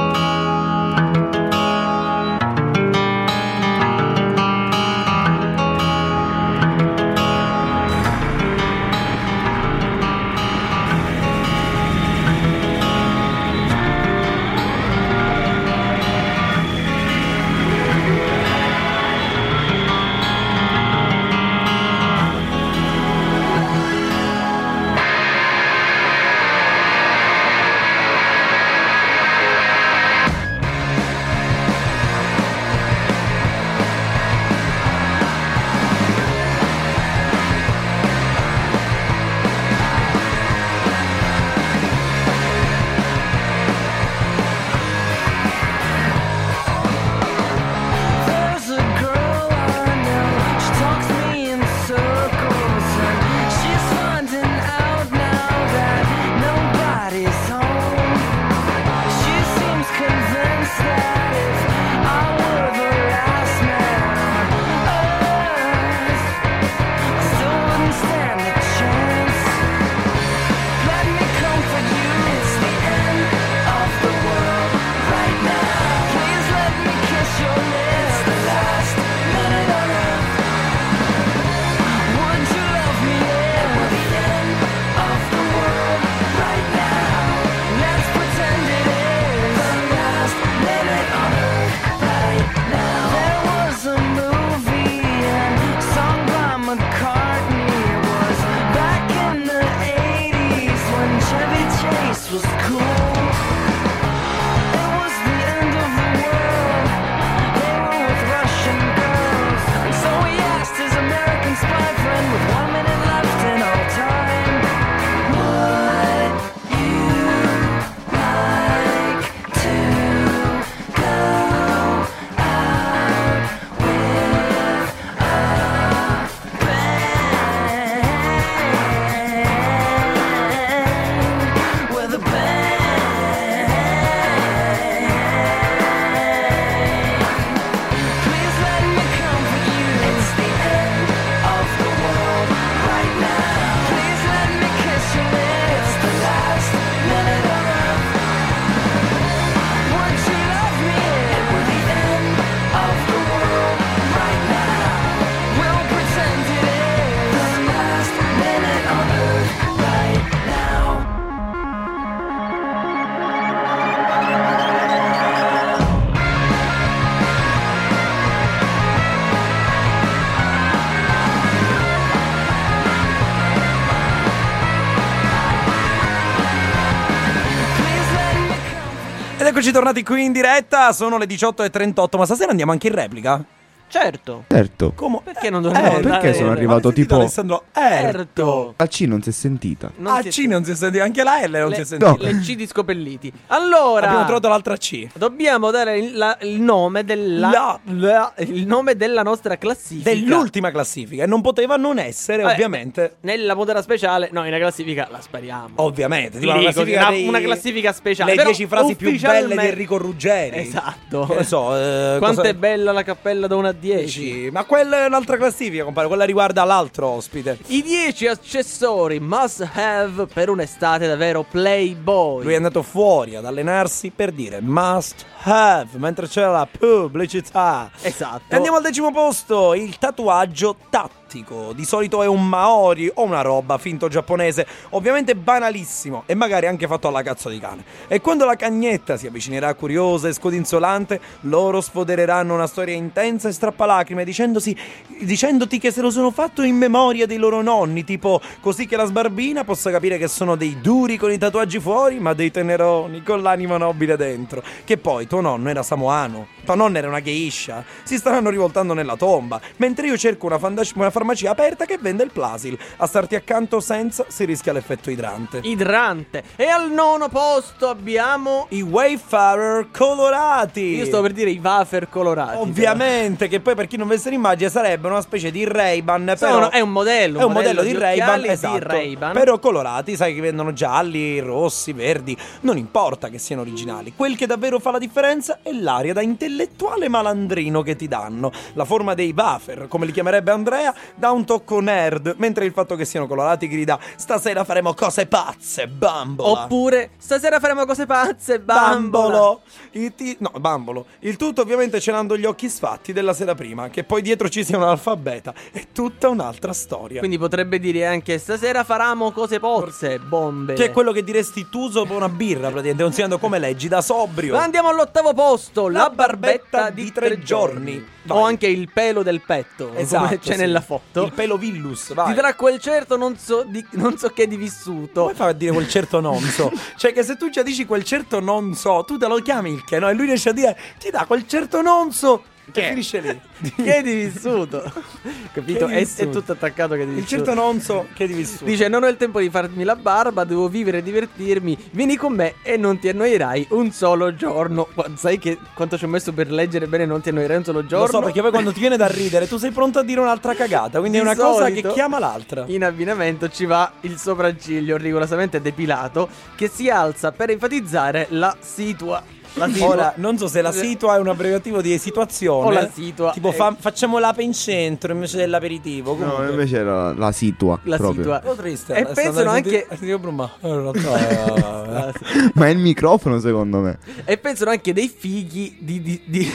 Eccoci tornati qui in diretta, sono le diciotto e trentotto, ma stasera andiamo anche in replica? Certo. Certo. Come? Perché non dovremmo Eh, andare? perché sono arrivato Ma hai sentito, tipo Alessandro? Erto. La C non si è sentita. Non Ah, si- C non si è sentito, anche la L non le, si è sentita. No. le C di scopelliti. Allora, Abbiamo trovato l'altra C. dobbiamo dare il, la- il nome della La- la- il nome della nostra classifica. Dell'ultima classifica, e non poteva non essere, Eh, ovviamente. Nella puntata speciale, no, in una classifica la spariamo. Ovviamente, tipo Dico, una classifica, una- dei- una classifica speciale, Le però dieci frasi più ufficialmente- belle di Enrico Ruggeri. Esatto. Che ne so, eh, Quanto cosa- è bella la cappella da uno a dieci. Sì, ma quella è un'altra classifica, compare, quella riguarda l'altro ospite. I dieci accessori must have per un'estate davvero playboy. Lui è andato fuori ad allenarsi per dire must have, mentre c'era la pubblicità. Esatto. E andiamo al decimo posto, il tatuaggio tattico. Di solito è un maori o una roba finto giapponese, ovviamente banalissimo e magari anche fatto alla cazzo di cane. E quando la cagnetta si avvicinerà curiosa e scodinzolante, loro sfodereranno una storia intensa e strappalacrime dicendosi, dicendoti che se lo sono fatto in memoria dei loro nonni, tipo così che la sbarbina possa capire che sono dei duri con i tatuaggi fuori, ma dei teneroni con l'anima nobile dentro. Che poi tuo nonno era samoano, tua nonna era una geisha, si staranno rivoltando nella tomba, mentre io cerco una, fandac- una farmacia aperta che vende il Plasil. A starti accanto senza si rischia l'effetto idrante. Idrante. E al nono posto abbiamo I Wayfarer colorati. Io stavo per dire i wafer colorati. Ovviamente, che poi per chi non avesse l'immagine sarebbe una specie di Ray-Ban, Sono- però è un modello, È un modello, di Ray-Ban, occhiali esatto. di Ray-Ban. Però colorati, sai che vendono gialli, rossi, verdi. Non importa che siano originali. Quel che davvero fa la differenza è l'aria da intellettuale malandrino che ti danno. La forma dei wafer, come li chiamerebbe Andrea, dà un tocco nerd, mentre il fatto che siano colorati grida stasera faremo cose pazze, bambola. Oppure stasera faremo cose pazze, bambolo. Bambolo. Il ti- no, bambolo. Il tutto ovviamente celando gli occhi sfatti della sera prima, che poi dietro ci sia un alfabeta. È tutta un'altra storia. Quindi potrebbe dire anche stasera faremo cose pozze, bombe. Che è quello che diresti tu sopra una birra, praticamente, consigliando come leggi da sobrio. Ma andiamo all'ottavo posto, la, La barbetta, barbetta di, di tre tre giorni. giorni. O Vai. anche il pelo del petto, Esatto, come c'è sì. nella foto. Il pelo Villus, vai. Ti darà quel certo non so, di, non so che di vissuto. Come fai a dire quel certo non so? Cioè che se tu già dici quel certo non so, tu te lo chiami il che, no? E lui riesce a dire ti dà quel certo non so. Che Che? finisce lì. Che di vissuto. Capito? Che di È, vissuto. è tutto attaccato che di Il vissuto. certo non so che di vissuto. Dice non ho il tempo di farmi la barba, devo vivere e divertirmi. Vieni con me e non ti annoierai un solo giorno. Qua- Sai che quanto ci ho messo per leggere bene non ti annoierai un solo giorno? Lo so, perché poi quando ti viene da ridere tu sei pronto a dire un'altra cagata. Quindi Di è una cosa solito, che chiama l'altra. In abbinamento ci va il sopracciglio rigorosamente depilato che si alza per enfatizzare la situa. La situa. Ora, non so se la situa è un abbreviativo di situazione O la situa. Tipo Eh. fa- facciamo l'ape in centro invece dell'aperitivo. No, Comunque. invece era la situa. La proprio. situa. Un po' triste. E Alessandro, pensano hai anche sentito- hai sentito Brumma? Eh, in realtà, eh. Ma è il microfono, secondo me. E pensano anche dei fighi di di, di...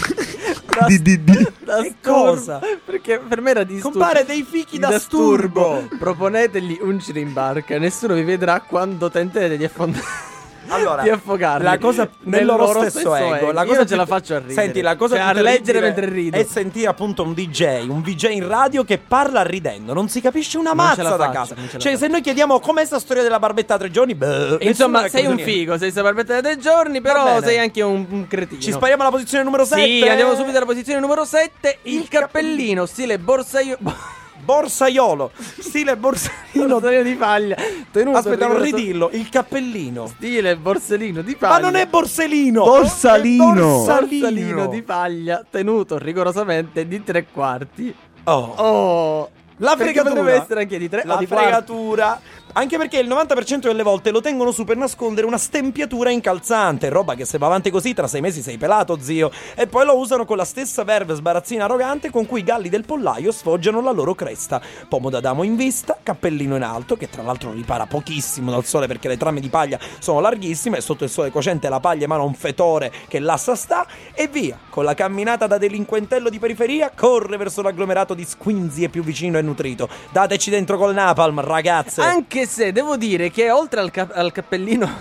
da, Di, di, di. da Che sturbo. cosa? Perché per me era di sturbo. Compare dei fichi da sturbo. Proponetegli un giro in barca. Nessuno vi vedrà quando tenterete di affondare. Allora, di affogarli la cosa nel, nel loro, loro stesso, ego, la Io cosa non ce più- la faccio a ridere. Senti, la cosa Cioè, più a leggere terribile mentre rido. è sentire appunto un D J, un V J in radio che parla ridendo, non si capisce una Non ce mazza la da faccio, casa. non ce la Cioè, faccio. se noi chiediamo com'è sta storia della barbetta a tre giorni, beh, Insomma, nessuno sei un racconta niente. figo, sei barbetta da tre giorni, Va però bene. sei anche un, un cretino. Ci spariamo alla posizione numero sette. Sì, andiamo subito alla posizione numero sette. Il, Il cappellino, stile borsaio... Borsaiolo, stile borsaiolo. borsalino di paglia. Tenuto Aspetta, non rigoroso- ridillo, il cappellino. Stile borsellino di paglia. Ma non è borsellino. Borsalino. È borsalino di paglia, tenuto rigorosamente di tre quarti. Oh. Oh, La perché fregatura. potrebbe essere anche di tre o La di quarti. fregatura. Anche perché il novanta per cento delle volte lo tengono su per nascondere una stempiatura incalzante. Roba che se va avanti così tra sei mesi sei pelato, zio. E poi lo usano con la stessa verve sbarazzina arrogante con cui i galli del pollaio sfoggiano la loro cresta. Pomo d'Adamo in vista, cappellino in alto, che tra l'altro ripara pochissimo dal sole perché le trame di paglia sono larghissime e sotto il sole cocente la paglia emana un fetore che l'assa sta. E via, con la camminata da delinquentello di periferia, corre verso l'agglomerato di squinzie più vicino e nutrito. Dateci dentro col napalm, ragazze. Anche se devo dire che oltre al, cap- al cappellino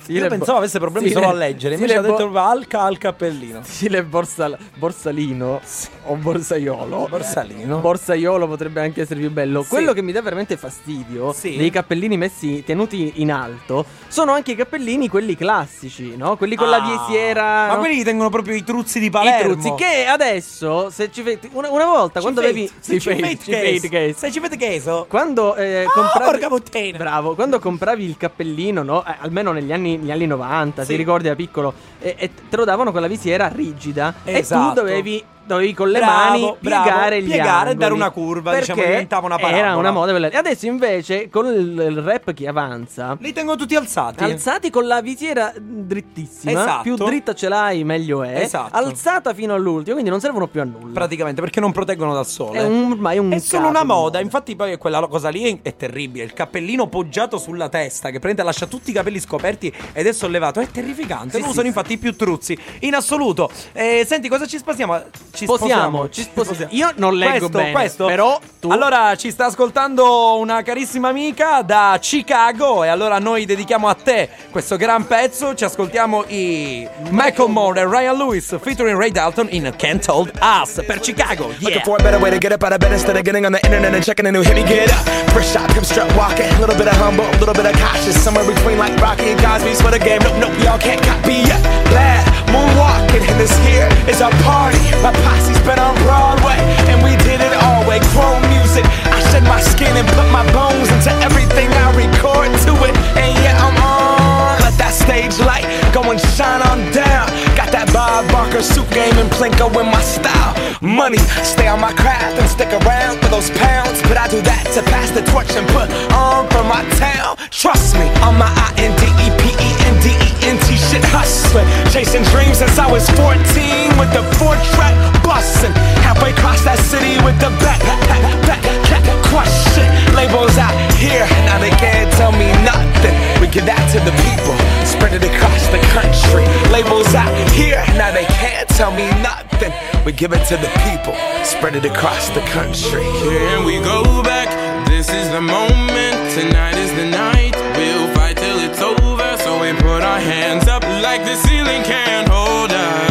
Io pensavo avesse problemi Stile- solo a leggere, invece stile ha detto bo- proprio alca al cappellino. Stile borsal- borsalino o borsaiolo. Borsalino. Borsaiolo potrebbe anche essere più bello. Sì. Quello che mi dà veramente fastidio Sì. dei cappellini messi tenuti in alto sono anche i cappellini quelli classici, no? Quelli con la Ah. visiera. Ma no? quelli tengono proprio i truzzi di I Palermo. truzzi che adesso se ci fai una, una volta quando avevi Se sì, ci fate- fate ci fate case. case. Se ci fate caso. Quando eh, Ah, compravi porca puttana. Bravo, quando compravi il cappellino, no? Eh, almeno negli anni, negli anni novanta, Sì. ti ricordi da piccolo, e, e te lo davano con la visiera rigida e Esatto. tu dovevi dovevi con le Bravo, mani bravo, piegare gli piegare e angoli, dare una curva, perché diciamo, diventava una parabola. era una moda quella. E adesso invece con il, il rap che avanza Li tengo tutti alzati. alzati con la visiera drittissima, Esatto. più dritta ce l'hai meglio è, Esatto. alzata fino all'ultimo, quindi non servono più a nulla. Praticamente perché non proteggono dal sole. È un- ormai un È solo capo una di moda. moda. Infatti, poi quella cosa lì è, è terribile. Il cappellino poggiato sulla testa che prende, lascia tutti i capelli scoperti ed è sollevato. È terrificante. Sì, lo sì, usano sì. infatti i più truzzi in assoluto. Eh, senti, cosa ci spasiamo? Ci Sposiamo, ci sposiamo. Io non leggo questo, bene, questo. però tu- Allora ci sta ascoltando una carissima amica da Chicago e allora noi dedichiamo a te questo gran pezzo. Ci ascoltiamo i Macklemore e Ryan Lewis featuring Ray Dalton in Can't Hold Us per Chicago. Yeah. Looking for a better way to get up out of bed instead of getting on the internet and checking a new hit. Me get up, first shot, pimp strut walking, a little bit of humble, a little bit of cautious, somewhere between like Rocky and Cosby's for the game. Nope, nope, y'all can't copy yet. Glad moonwalking, and this here is our party. My posse's been on Broadway, and we did it all way. Chrome music, I shed my skin and put my bones into everything I record to it. And yeah, I'm on. Let that stage light go and shine on down. Got that Bob Barker suit game and Plinko in my style. Money, stay on my craft and stick around for those pounds. But I do that to pass the torch and put on for my town. Trust me, on my I N D E P E N D E N T shit hustling. Chasing dreams since I was fourteen with the four track bustin'. Halfway across that city with the back, back, back, back, crush shit. Labels out here, now they can't tell me nothing. We give that to the people, spread it across the country. Labels out here, now they can't tell me nothing. We give it to the people, spread it across the country. Can we go back? This is the moment. Tonight is the night. We'll fight till it's over. So we put our hands up like the ceiling can't hold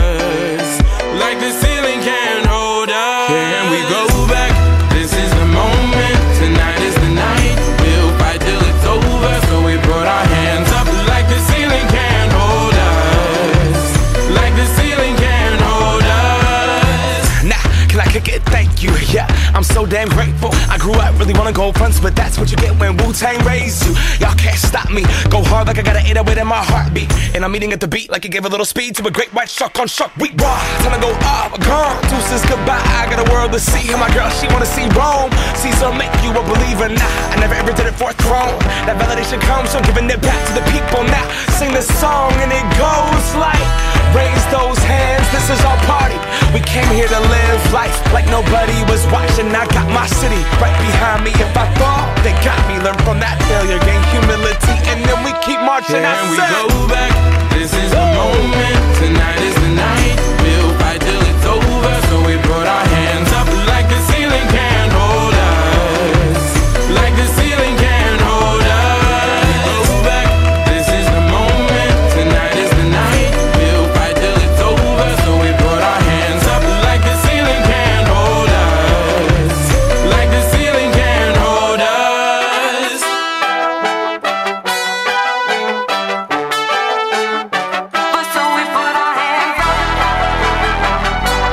us. Like the ceiling can't hold us. Can we go back? This is the moment. Tonight is the night. We'll fight till it's over. So we put our hands up like the ceiling can't hold us. Like the ceiling can't hold us. Nah, can I kick it? Thank you, yeah, I'm so damn grateful. I grew up really wanna go fronts, but that's what you get when Wu-Tang raised you. Y'all can't stop me, go hard like I got an eight oh eight in my heartbeat. And I'm eating at the beat like it gave a little speed to a great white shark on shark week. Raw, time to go up, gone, deuces goodbye. I got a world to see, and my girl, she wanna see Rome. Caesar make you a believer, nah, I never ever did it for a throne. That validation comes from giving it back to the people. Now, sing this song and it goes like, raise those hands, this is our party. We came here to live life like nobody was watching. I got my city right behind me. If I fall, they got me. Learn from that failure, gain humility, and then we keep marching. Can I we said, go back? This is the moment. Tonight is the night. We'll fight till it's over. So we put our hands up like the ceiling can't hold us. Like the ceiling can't hold us. Go back. This is the moment. Tonight is the night. We'll fight till it's over. So we put our hands up like the ceiling can't hold us. Like the ceiling can't hold us. So we put our hands up.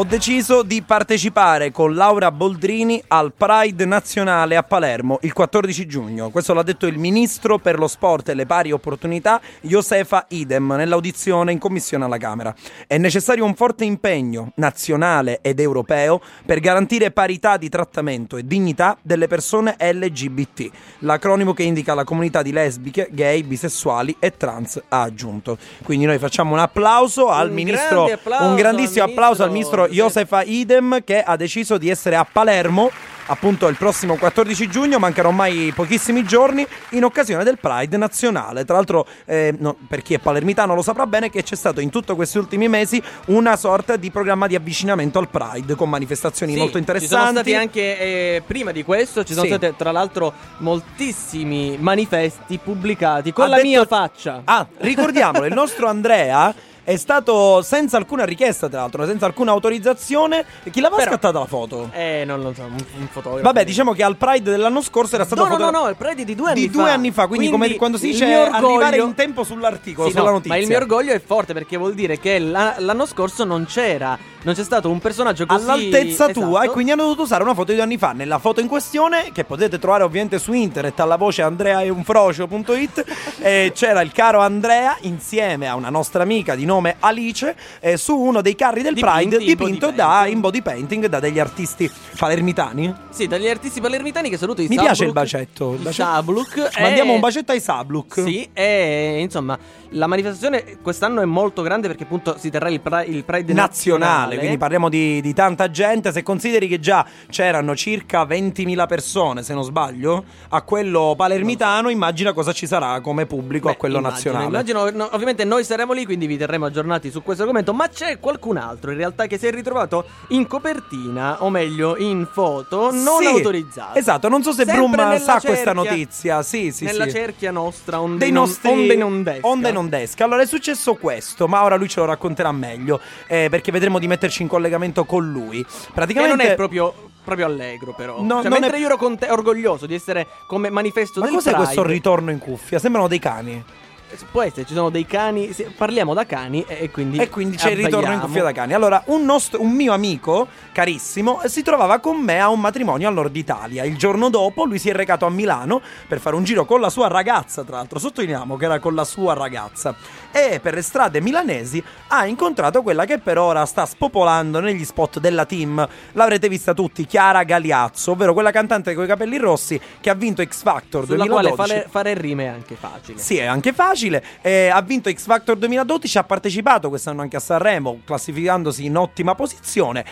ho deciso di partecipare con Laura Boldrini al Pride nazionale a Palermo il quattordici giugno. Questo l'ha detto il ministro per lo sport e le pari opportunità Josefa Idem nell'audizione in commissione alla Camera. È necessario un forte impegno nazionale ed europeo per garantire parità di trattamento e dignità delle persone L G B T, l'acronimo che indica la comunità di lesbiche, gay, bisessuali e trans, ha aggiunto. Quindi noi facciamo un applauso al un ministro, applauso un grandissimo al applauso al ministro ministro Josefa Idem, che ha deciso di essere a Palermo appunto il prossimo quattordici giugno. Mancano ormai pochissimi giorni in occasione del Pride nazionale. Tra l'altro eh, no, per chi è palermitano lo saprà bene che c'è stato in tutti questi ultimi mesi una sorta di programma di avvicinamento al Pride con manifestazioni Sì, molto ci sono interessanti. stati anche eh, prima di questo ci sono Sì. stati tra l'altro moltissimi manifesti pubblicati con Ha la detto- mia faccia. Ah, ricordiamolo, il nostro Andrea è stato senza alcuna richiesta, tra l'altro, senza alcuna autorizzazione. Chi l'aveva Però- scattata la foto? Eh, non lo so, un, un fotografo. Vabbè, diciamo che al Pride dell'anno scorso era stato No, no, no, fotogra- no, il Pride di due anni di fa. due anni fa, quindi, come quando si il dice mio orgoglio- arrivare in tempo sull'articolo, Sì, sulla no, notizia. ma il mio orgoglio è forte perché vuol dire che la- l'anno scorso non c'era, non c'è stato un personaggio così all'altezza tua, esatto. e quindi hanno dovuto usare una foto di due anni fa. Nella foto in questione, che potete trovare ovviamente su internet alla voce andreaeunfrocio punto it, eh, c'era il caro Andrea insieme a una nostra amica di nome Alice eh, su uno dei carri del Dipinti Pride in dipinto body da, painting. in body painting da degli artisti palermitani. Sì, dagli artisti palermitani che saluto i Mi Sabluk. piace il bacetto, il I bacetto. Sabluk. Ci mandiamo e- un bacetto ai Sabluk. Sì, e insomma, la manifestazione quest'anno è molto grande perché appunto si terrà il, pri- il Pride nazionale, nazionale. quindi parliamo di, di tanta gente. Se consideri che già c'erano circa ventimila persone, se non sbaglio, a quello palermitano, immagina cosa ci sarà come pubblico a Beh, quello immagino, nazionale. Immagino, no, ovviamente noi saremo lì, quindi vi terremo aggiornati su questo argomento. Ma c'è qualcun altro in realtà che si è ritrovato in copertina, o meglio in foto, non Sì, autorizzato. esatto, non so se Sempre Brum nella sa cerchia- questa notizia. Sì, sì, nella sì. cerchia nostra, onde Dei non, nostri onde non desca. onde non desca. Allora è successo questo, ma ora lui ce lo racconterà meglio, eh, perché vedremo di metterci in collegamento con lui. Che Praticamente non è proprio, proprio allegro, però. No, cioè, non mentre è- io ero con te, orgoglioso di essere come manifesto Ma del cos'è Pride. questo ritorno in cuffia? Sembrano dei cani. Può essere, ci sono dei cani. sì, parliamo da cani e, e quindi. E quindi c'è il ritorno in abbaiamo. cuffia da cani. Allora, un, nostro, un mio amico carissimo si trovava con me a un matrimonio al nord Italia. Il giorno dopo lui si è recato a Milano per fare un giro con la sua ragazza, tra l'altro sottolineiamo che era con la sua ragazza, e per le strade milanesi ha incontrato quella che per ora sta spopolando negli spot della team. L'avrete vista tutti, Chiara Galeazzo, ovvero quella cantante con i capelli rossi che ha vinto X Factor Sulla duemiladodici. quale fare, fare rime è anche facile. Sì, è anche facile. Eh, ha vinto X Factor duemiladodici, ha partecipato quest'anno anche a Sanremo, classificandosi in ottima posizione.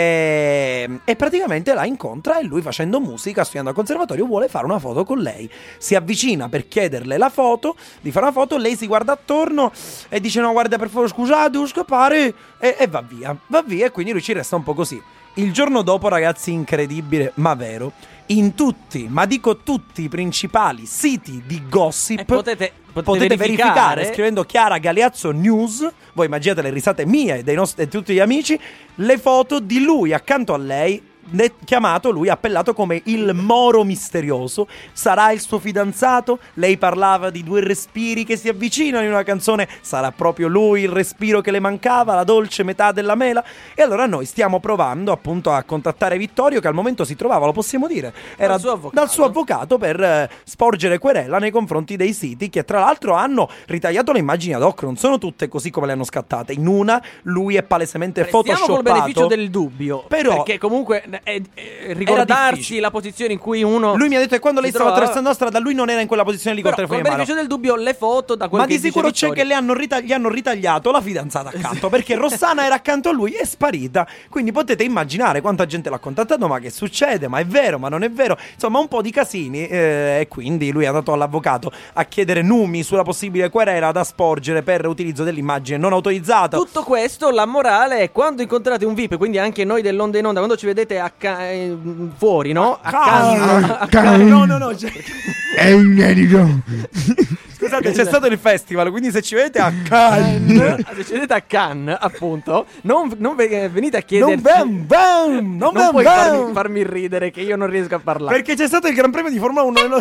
Eh, e praticamente la incontra e lui, facendo musica, studiando al conservatorio, vuole fare una foto con lei. Si avvicina per chiederle la foto, di fare una foto. Lei si guarda attorno e dice: no, guarda, per favore, scusate, devo scappare. E, e va via, va via. E quindi lui ci resta un po' così. Il giorno dopo, ragazzi, incredibile ma vero, in tutti, ma dico tutti i principali siti di gossip E potete, potete, potete verificare, verificare scrivendo Chiara Galeazzo News. Voi immaginate le risate mie e dei nostri, di tutti gli amici, le foto di lui accanto a lei, ne- chiamato lui, appellato come il Moro misterioso. Sarà il suo fidanzato? Lei parlava di due respiri che si avvicinano in una canzone. Sarà proprio lui il respiro che le mancava, la dolce metà della mela? E allora noi stiamo provando appunto a contattare Vittorio, che al momento si trovava, lo possiamo dire, era Dal suo avvocato. dal suo avvocato per eh, sporgere querela nei confronti dei siti che tra l'altro hanno ritagliato le immagini ad hoc. Non sono tutte così come le hanno scattate. In una lui è palesemente Stiamo photoshoppato. col beneficio del dubbio. Però- perché comunque è, è ricordarsi difficile. la posizione in cui uno. Lui mi ha detto che quando lei si stava trova- attraversando la strada, lui non era in quella posizione lì col Però, telefono col in mano. beneficio del dubbio, le foto da quello Ma che di sicuro dice c'è che Vittorio- le hanno rita- gli hanno ritagliato la fidanzata accanto, perché Rossana era accanto a lui e è sparita. Quindi potete immaginare quanta gente l'ha contattato, ma che succede, ma è vero, ma non è vero. Insomma, un po' di casini, eh, e quindi lui è andato all'avvocato a chiedere numi sulla possibile querela da sporgere per utilizzo dell'immagine non autorizzata. Tutto questo, la morale è quando incontrate un V I P, quindi anche noi dell'Onda in Onda, quando ci vedete acca- eh, fuori, no? Accanto, accanto- No, no, no. cioè- È inedito. Scusate, c'è stato il festival, quindi se ci vedete a Cannes, Se ci vedete a Cannes, appunto, non, non ve- venite a non chiederci. bam bam, non non bam puoi bam. farmi, farmi ridere che io non riesco a parlare. Perché c'è stato il Gran Premio di Formula uno nello...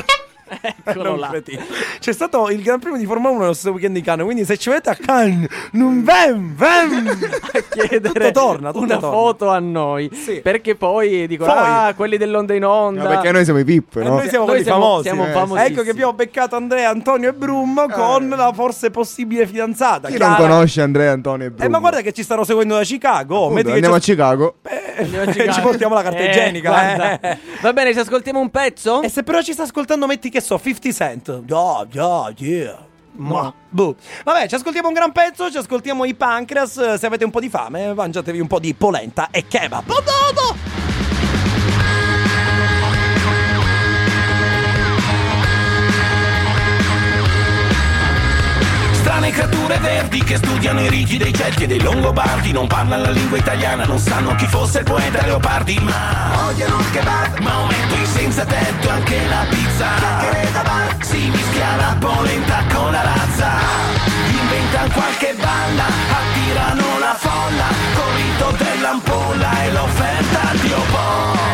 Eccolo là. C'è stato il Gran Premio di Formula uno nello stesso weekend di Cannes, quindi se ci vedete a Cannes non vem, vem a chiedere tutto torna, tutto una torna. foto a noi, sì. Perché poi dicono Poi. ah, quelli dell'Onda in Onda, no, perché noi siamo i V I P, no? E noi siamo Noi quelli siamo- famosi. siamo Eh, famosissimi. Ecco che abbiamo beccato Andrea, Antonio e Brum con la forse possibile fidanzata. Chi Chiara. non conosce Andrea, Antonio e Bruno? Eh, ma guarda che ci stanno seguendo da Chicago. Appunto, Metti che andiamo a ci... Chicago. Andiamo a Eh, ci portiamo la carta Eh, igienica. guarda. eh. Va bene, ci ascoltiamo un pezzo? E se però ci sta ascoltando, metti che so, fifty Cent. Yeah, yeah, yeah. Ma, boh. Vabbè, ci ascoltiamo un gran pezzo, ci ascoltiamo i Pancreas. Se avete un po' di fame, mangiatevi un po' di polenta e kebab. Boh, boh, boh. Strane creature verdi che studiano i riti dei Celti e dei Longobardi. Non parlano la lingua italiana, non sanno chi fosse il poeta Leopardi. Ma odiano il kebab, Maometto, i senza tetto e anche la pizza. Si mischia la polenta con la razza. Inventano qualche banda, attirano la folla. Col rito dell'ampolla e l'offerta di Opò.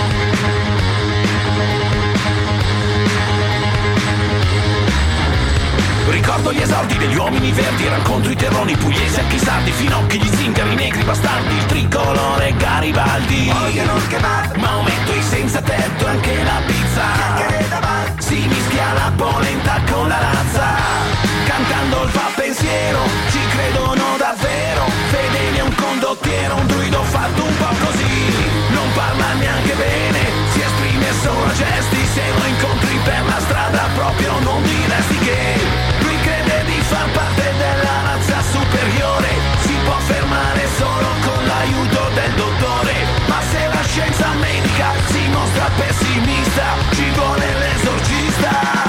Ricordo gli esordi degli uomini verdi, racconto i terroni pugliesi, anche i sardi, finocchi, gli zingari, i negri bastardi, il tricolore Garibaldi. Vogliono il kebab, Maometto, i senza tetto e anche la pizza. Si mischia la polenta con la razza, cantando il fa pensiero, ci credono davvero. Fedele è un condottiero, un druido fatto un po' così. Non parla neanche bene, si esprime solo a gesti. Se lo incontri per la strada proprio non diresti che fa parte della razza superiore, si può fermare solo con l'aiuto del dottore. Ma se la scienza medica si mostra pessimista, ci vuole l'esorcista.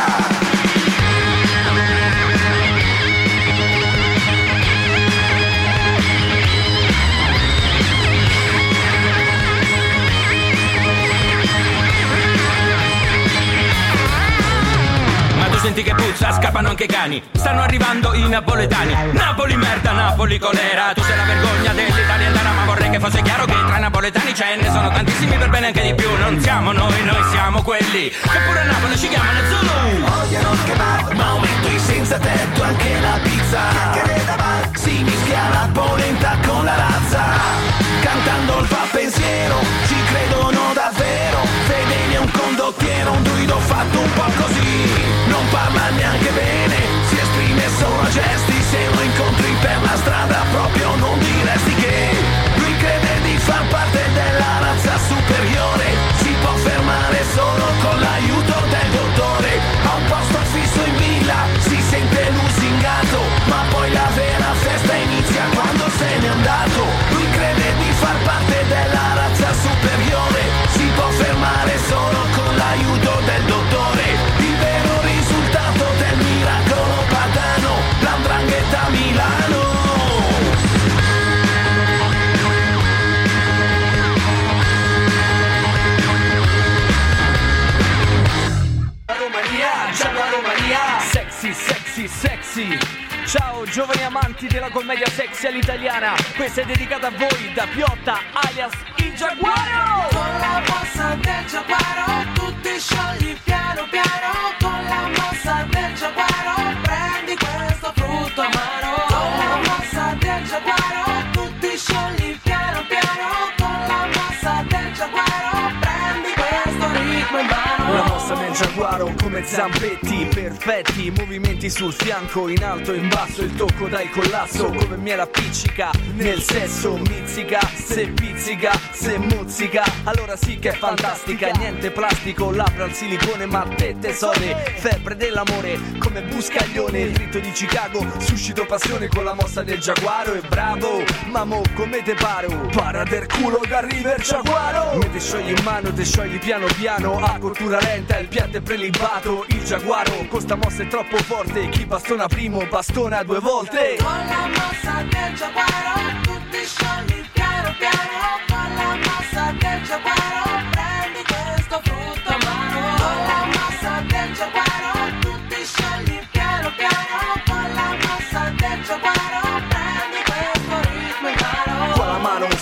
Senti che puzza, scappano anche i cani. Stanno arrivando i napoletani. Napoli merda, Napoli colera. Tu sei la vergogna dell'Italia intera. Ma vorrei che fosse chiaro che tra i napoletani ce ne sono tantissimi, per bene anche di più. Non siamo noi, noi siamo quelli che pure a Napoli ci chiamano Zulu. Odiano il kebab, Maometto, i senza tetto e anche la pizza. Si mischia la polenta con la razza, cantando il fa pensiero, ci credono davvero. Fedele è un condottiero, un druido fatto un po' così. Non parla neanche bene, si esprime solo a gesti. Se lo incontri per la strada proprio non diresti che lui crede di far parte della razza superiore. Si può fermare solo con l'aiuto del dottore. Ha un posto fisso in villa, si sente lusingato, ma poi la vera festa inizia quando se n'è andato. Lui crede di far parte della razza superiore. Si può fermare solo con l'aiuto del dottore. Il vero risultato del miracolo padano, l'andrangheta Milano. Romania, già la Romania. Sexy, sexy, sexy. Ciao giovani amanti della commedia sexy all'italiana. Questa è dedicata a voi da Piotta alias il Giaguaro. Con la mossa del Giaguaro tutti sciogli piano piano. Con la mossa del Giaguaro prendi questo frutto amaro. Con la mossa del Giaguaro tutti sciogli piano piano. Con la mossa del Giaguaro prendi questo ritmo in mano. La mossa del Giaguaro come zampetti perfetti, movimenti sul fianco, in alto e in basso, il tocco dal collasso, come miele appiccica, nel sesso mizzica, se pizzica, se muzzica, allora sì che è fantastica, niente plastico, labbra al silicone, ma te tesore, febbre dell'amore, come buscaglione, il rito di Chicago, suscito passione con la mossa del Giaguaro, e bravo, ma mo come te paro, para del culo che arriva il Giaguaro, me te sciogli in mano, te sciogli piano piano, a cottura lenta, il piatto è prelibato, il Giaguaro, con sta mossa è troppo forte, chi bastona primo, bastona due volte. Con la mossa del Giaguaro tutti sciogli piano piano. Con la mossa del Giaguaro prendi questo frutto amaro. Con la mossa del Giaguaro tutti sciogli piano piano. Con la mossa del Giaguaro prendi questo ritmo in mano. Con la mano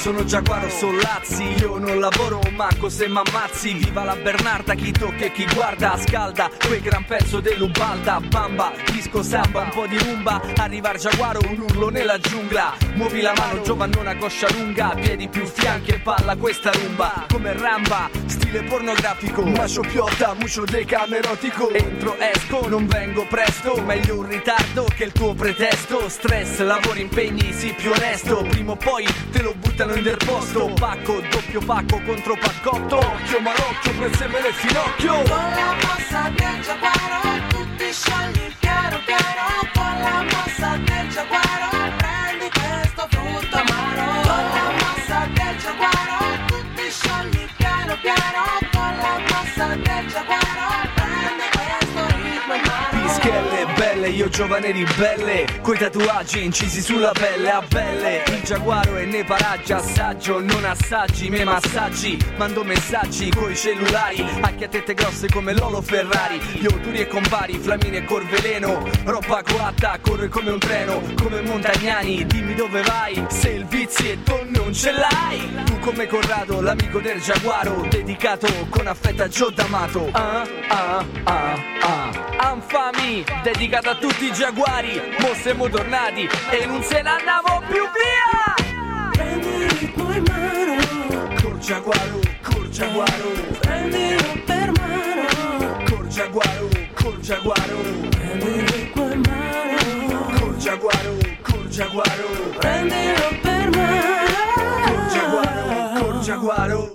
sono Giaguaro Sollazzi, io non lavoro manco se m'ammazzi. Viva la Bernarda, chi tocca e chi guarda scalda quel gran pezzo dell'Ubalda. Bamba, disco samba, un po' di rumba, arriva il Giaguaro, un urlo nella giungla. Muovi la mano giovannona, coscia lunga, piedi più fianchi e palla questa rumba. Come Ramba, stile pornografico, macio piotta, mucio decamerotico. Entro, esco, non vengo presto, meglio un ritardo che il tuo pretesto. Stress, lavori, impegni, sii più onesto, prima o poi te lo buttano in del posto. Pacco, doppio pacco contro paccotto, occhio malocchio, prezzemolo e finocchio. Con la mossa del Giaguaro tutti sciogli piano piano. Con la mossa del Giaguaro prendi questo frutto amaro. Con la mossa del Giaguaro tutti sciogli piano piano. Con la mossa del Giaguaro prendi questo ritmo amaro. Pischelle belle, io giovane ribelle, coi tatuaggi incisi sulla pelle a belle. Il Giaguaro è nei paraggi, assaggio, non assaggi, me massaggi. Mando messaggi coi cellulari, anche a tette grosse come Lolo Ferrari. Io duri e compari, Flamini e Corveleno. Roba coatta, corre come un treno, come Montagnani, dimmi dove vai, se il vizietto non ce l'hai. Tu come Corrado, l'amico del Giaguaro, dedicato con affetto a Gio D'Amato. Ah, ah, ah, ah. Anfami, dedicata a tutti i giaguari. Mo siamo tornati e non se ne andavo più via. Prendi il ritmo in mano. Col Giaguaro, col Giaguaro. Prendilo per mano. Col Giaguaro, col Giaguaro. Prendi il ritmo in mano. Col Giaguaro, col Giaguaro. Prendilo per mano. Col Giaguaro, col Giaguaro.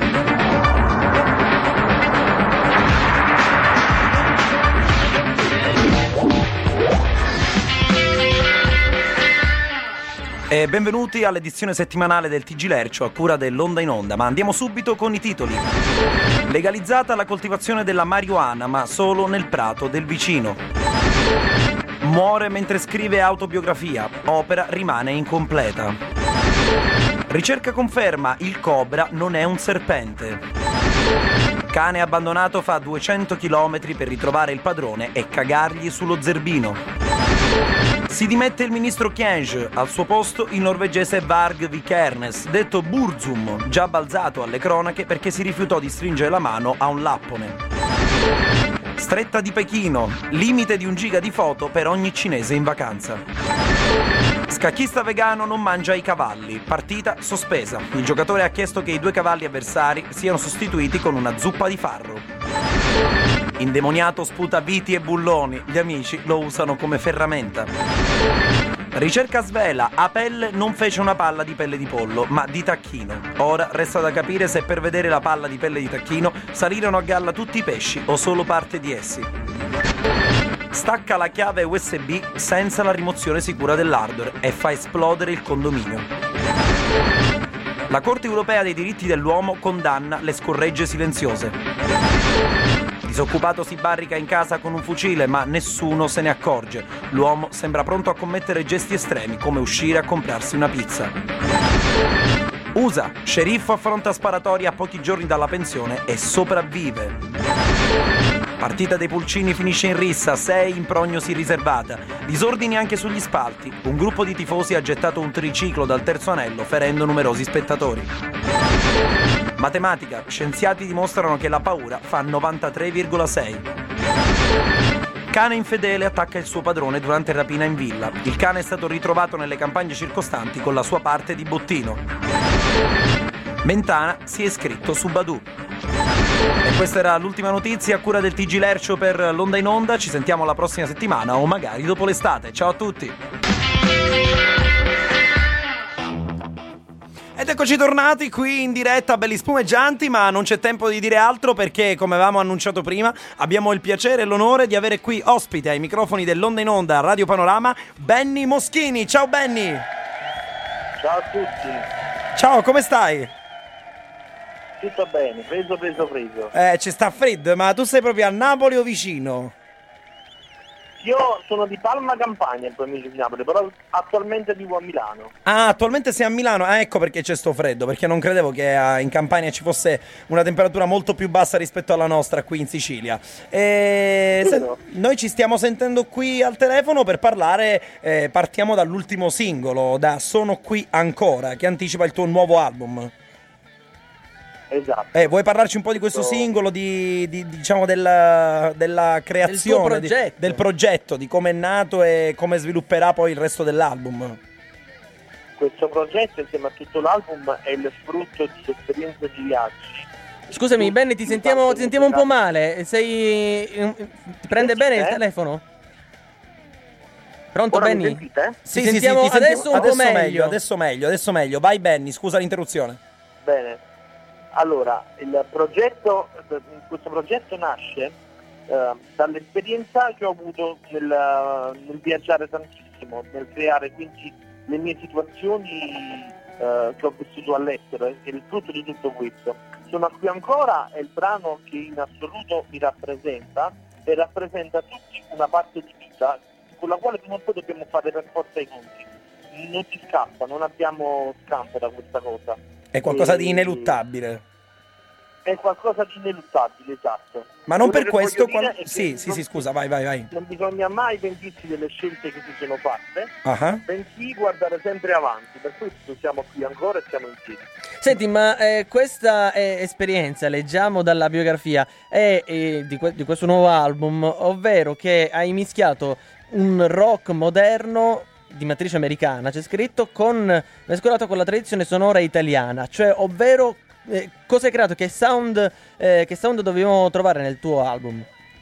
E benvenuti all'edizione settimanale del T G Lercio a cura dell'Onda in Onda, ma andiamo subito con i titoli. Legalizzata la coltivazione della marijuana, ma solo nel prato del vicino. Muore mentre scrive autobiografia, opera rimane incompleta. Ricerca conferma, il cobra non è un serpente. Cane abbandonato fa duecento chilometri per ritrovare il padrone e cagargli sullo zerbino. Si dimette il ministro Kyenge, al suo posto il norvegese Varg Vikernes, detto Burzum, già balzato alle cronache perché si rifiutò di stringere la mano a un lappone. Stretta di Pechino, limite di un giga di foto per ogni cinese in vacanza. Scacchista vegano non mangia i cavalli, partita sospesa. Il giocatore ha chiesto che i due cavalli avversari siano sostituiti con una zuppa di farro. Indemoniato sputa viti e bulloni, gli amici lo usano come ferramenta. Ricerca svela, Apelle non fece una palla di pelle di pollo, ma di tacchino. Ora resta da capire se per vedere la palla di pelle di tacchino salirono a galla tutti i pesci o solo parte di essi. Stacca la chiave U S B senza la rimozione sicura dell'hardware e fa esplodere il condominio. La Corte Europea dei Diritti dell'Uomo condanna le scorregge silenziose. Disoccupato si barrica in casa con un fucile, ma nessuno se ne accorge. L'uomo sembra pronto a commettere gesti estremi, come uscire a comprarsi una pizza. U S A, sceriffo affronta sparatoria a pochi giorni dalla pensione e sopravvive. Partita dei pulcini finisce in rissa, sei in prognosi riservata. Disordini anche sugli spalti. Un gruppo di tifosi ha gettato un triciclo dal terzo anello, ferendo numerosi spettatori. Matematica, scienziati dimostrano che la paura fa novantatré virgola sei. Cane infedele attacca il suo padrone durante rapina in villa. Il cane è stato ritrovato nelle campagne circostanti con la sua parte di bottino. Mentana si è iscritto su Badoo. E questa era l'ultima notizia a cura del T G Lercio per l'Onda in Onda. Ci sentiamo la prossima settimana o magari dopo l'estate. Ciao a tutti. Ed eccoci tornati qui in diretta, belli spumeggianti, ma non c'è tempo di dire altro perché, come avevamo annunciato prima, abbiamo il piacere e l'onore di avere qui ospite ai microfoni dell'Onda in Onda Radio Panorama Benny Moschini. Ciao Benny! Ciao a tutti! Ciao, come stai? Tutto bene, preso, preso, preso. Eh, ci sta freddo, ma tu sei proprio a Napoli o vicino? Io sono di Palma Campania, in provincia di Napoli, però attualmente vivo a Milano. Ah, attualmente sei a Milano? Ah, ecco perché c'è sto freddo, perché non credevo che a- in Campania ci fosse una temperatura molto più bassa rispetto alla nostra qui in Sicilia. E se- Vero. noi ci stiamo sentendo qui al telefono per parlare, eh, partiamo dall'ultimo singolo, da Sono qui ancora, che anticipa il tuo nuovo album. Esatto. Eh, vuoi parlarci un po' di questo singolo, di, di- diciamo della, della creazione, di- progetto. del progetto, di come è nato e come svilupperà poi il resto dell'album? Questo progetto insieme a tutto l'album è il frutto di esperienze di viaggi. Scusami, Benny, ti sentiamo, ti sentiamo un po' male. Sei. Ti prende bene il telefono? Pronto, Ora mi Benny? sentite? Sì, Ti sì, sentiamo sì, ti senti- adesso un po' meglio. Adesso meglio, adesso meglio. Vai Benny, scusa l'interruzione. Bene. Allora, il progetto, questo progetto nasce eh, dall'esperienza che ho avuto nel, nel viaggiare tantissimo, nel creare quindi le mie situazioni eh, che ho vissuto all'estero, e il frutto di tutto questo. Sono qui ancora è il brano che in assoluto mi rappresenta e rappresenta tutti una parte di vita con la quale prima o poi dobbiamo fare per forza i conti. Non si scappa, non abbiamo scampo da questa cosa. È qualcosa E- di ineluttabile. È qualcosa di ineluttabile, esatto. Ma non Quello per che questo... voglio dire quando- è che Sì, sì, non- sì, scusa, vai, vai, vai. Non bisogna mai pentirsi delle scelte che si sono fatte, Ah. bensì guardare sempre avanti. Per questo siamo qui ancora e siamo insieme. Senti, ma eh, questa eh, esperienza, leggiamo dalla biografia, è eh, di, que- di questo nuovo album, ovvero che hai mischiato un rock moderno di matrice americana, c'è scritto, con mescolato con la tradizione sonora italiana, cioè ovvero eh, cosa hai creato, che sound, eh, che sound dobbiamo trovare nel tuo album?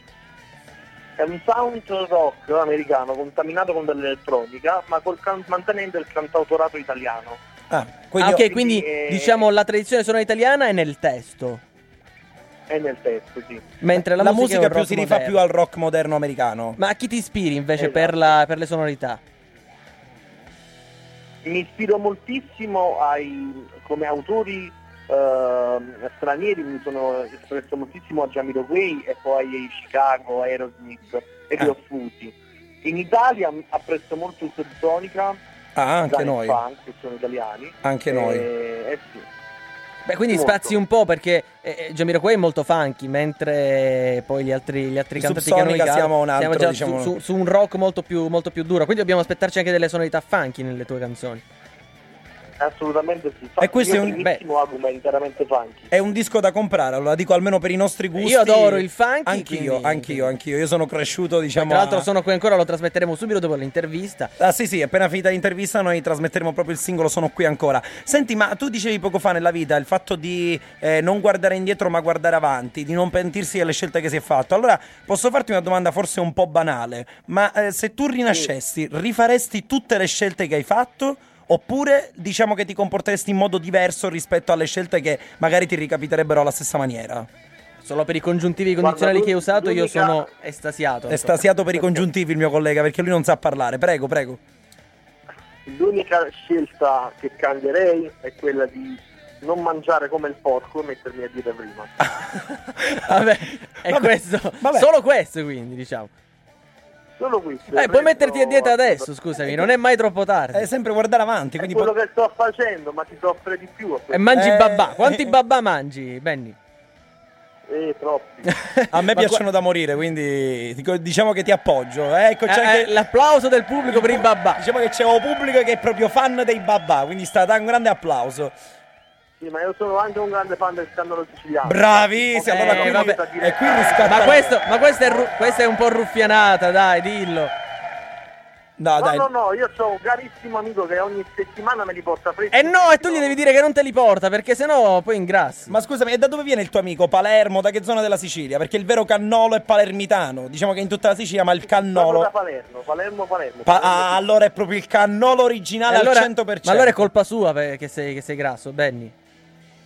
È un sound rock americano contaminato con dell'elettronica, ma col can- mantenendo il cantautorato italiano. Ah, Ah, ok, quindi eh, diciamo la tradizione sonora italiana è nel testo, è nel testo, sì. mentre la, La musica, è musica un più rock si rifà moderno. più al rock moderno americano. Ma a chi ti ispiri invece Esatto. per, la- per le sonorità? Mi ispiro moltissimo ai, come autori ehm, stranieri, mi sono espresso moltissimo a Jamiroquai e poi ai Chicago, Aerosmith e li Ah. ho fusi. In Italia apprezzo molto il Subsonica, Ah, anche Zane noi. Funk, che sono italiani. Anche Eh, noi. eh sì. Beh, quindi Molto. spazi un po' perché eh, Jamiroquai è molto funky, mentre poi gli altri, gli altri I cantanti che noi Subsonica chiam- siamo un altro, già diciamo- su, su- su un rock molto più, molto più duro, quindi dobbiamo aspettarci anche delle sonorità funky nelle tue canzoni. Assolutamente sì. E questo il è mio un- primissimo album è interamente funky. È un disco da comprare, lo dico almeno per i nostri gusti. Io adoro il funky, Anch'io, quindi- anch'io, anch'io. Io sono cresciuto, diciamo. Tra l'altro a- sono qui ancora, lo trasmetteremo subito dopo l'intervista. Ah sì sì, appena finita l'intervista noi trasmetteremo proprio il singolo Sono qui ancora. Senti, ma tu dicevi poco fa nella vita il fatto di eh, non guardare indietro ma guardare avanti, di non pentirsi delle scelte che si è fatto. Allora posso farti una domanda forse un po' banale, ma eh, se tu rinascessi rifaresti tutte le scelte che hai fatto? Oppure diciamo che ti comporteresti in modo diverso rispetto alle scelte che magari ti ricapiterebbero alla stessa maniera? Solo per i congiuntivi condizionali Guarda, che hai usato io l'unica- sono estasiato. Estasiato per i congiuntivi il mio collega, perché lui non sa parlare. Prego, prego. L'unica scelta che cambierei è quella di non mangiare come il porco e mettermi a dire prima. Vabbè, è Vabbè, questo. vabbè. Solo questo quindi, diciamo. Solo questo. Eh, puoi metterti a dieta adesso, scusami, non è mai troppo tardi. È sempre guardare avanti, È quindi quello po- che sto facendo, ma ti soffre di più. a questo. E mangi Eh, babà. Quanti eh, babà mangi, Benny? Eh, troppi. a me Ma piacciono qua- da morire, quindi dico- diciamo che ti appoggio. Eh, Ecco, c'è Eh, anche eh, l'applauso del pubblico per i babà. diciamo che c'è un pubblico che è proprio fan dei babà, quindi sta da un grande applauso. Sì, ma io sono anche un grande fan del scandalo siciliano. Bravissimo, Eh, allora qui, vabbè. e qui riscatta- Ma questo, ma questa è, ru- questa è un po' ruffianata, dai, dillo. No, No, dai. no, no, io ho un carissimo amico che ogni settimana me li porta freschi. E no, e tu gli devi dire che non te li porta, perché sennò poi ingrassi. Ma scusami, e da dove viene il tuo amico? Palermo? Da che zona della Sicilia? Perché il vero cannolo è palermitano. Diciamo che in tutta la Sicilia, ma il Proprio cannolo... da Palermo, Palermo, Palermo. Pa- Palermo, ah, sì. allora è proprio il cannolo originale allora, al cento per cento. ma allora è colpa sua per- che sei, che sei grasso, Benny.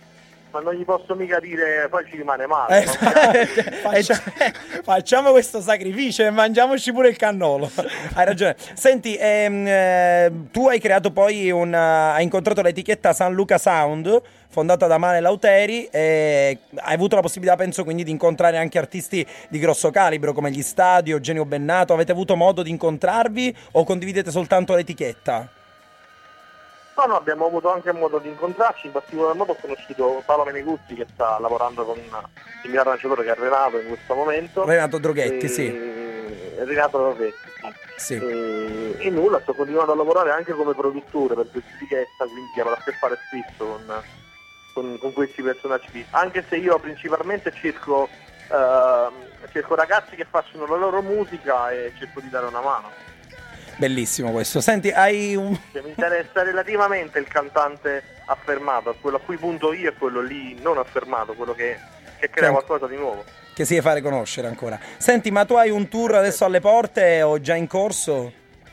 ma non gli posso mica dire, poi ci rimane male. Eh, faccia- facciamo questo sacrificio e mangiamoci pure il cannolo. Hai ragione. Senti, ehm, eh, tu hai creato poi un, hai incontrato l'etichetta San Luca Sound, fondata da Mane Lauteri, e hai avuto la possibilità, penso, quindi di incontrare anche artisti di grosso calibro come gli Stadio, Eugenio Bennato. Avete avuto modo di incontrarvi o condividete soltanto l'etichetta? No, no, abbiamo avuto anche modo di incontrarci, in particolar modo ho conosciuto Paolo Meneguzzi che sta lavorando con il mio arrangiatore che è Renato in questo momento. Renato Droghetti, e... sì. Renato Droghetti, sì. E... e nulla, sto continuando a lavorare anche come produttore per questa etichetta, quindi avrò a che fare spesso con, con, con questi personaggi, anche se io principalmente cerco, uh, cerco ragazzi che facciano la loro musica e cerco di dare una mano. Bellissimo questo. Senti, hai un... Cioè, mi interessa relativamente il cantante affermato, quello a cui punto io e quello lì non affermato, quello che, che crea qualcosa di nuovo. Che si deve fare conoscere ancora. Senti, ma tu hai un tour adesso alle porte o già in corso?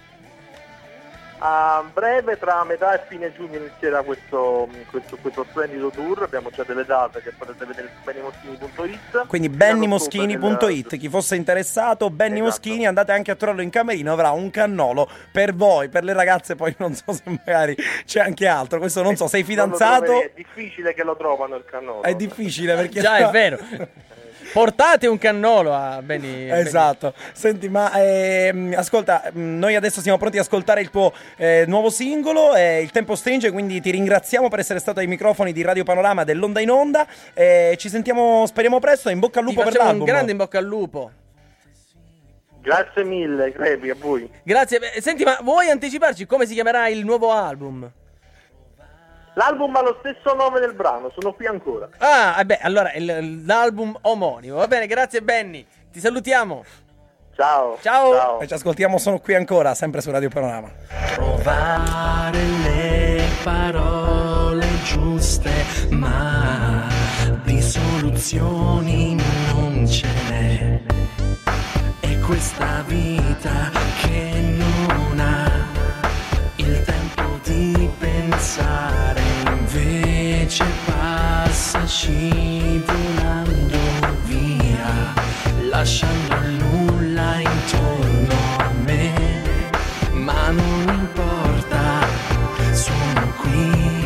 A breve, tra metà e fine giugno, inizierà questo, questo, questo splendido tour. Abbiamo già delle date che potete vedere su benny moschini punto it. Quindi benny moschini punto it, chi fosse interessato, Benny esatto. Moschini, andate anche a trovarlo in camerino, avrà un cannolo per voi, per le ragazze, poi non so se magari c'è anche altro, questo non so, sei fidanzato? È difficile che lo trovano il cannolo. È difficile perché... Già è vero. Portate un cannolo a Benny. Esatto. Benny. Senti, ma ehm, ascolta, noi adesso siamo pronti ad ascoltare il tuo eh, nuovo singolo, eh, Il tempo stringe, quindi ti ringraziamo per essere stato ai microfoni di Radio Panorama dell'Onda in Onda. Eh, ci sentiamo, speriamo presto. In bocca al lupo ti per l'album. Un grande in bocca al lupo. Grazie mille, Crepi, a voi. Grazie. Senti, ma vuoi anticiparci come si chiamerà il nuovo album? L'album ha lo stesso nome del brano, Sono qui ancora. Ah, beh, allora il, l'album omonimo. Va bene, grazie Benny. Ti salutiamo. Ciao. Ciao. Ciao. E ci ascoltiamo Sono qui ancora, sempre su Radio Panorama. Trovare le parole giuste, ma di soluzioni non ce n'è. E questa vita che non ha il tempo di pensare, invece passa scivolando via, lasciando il nulla intorno a me, ma non importa, sono qui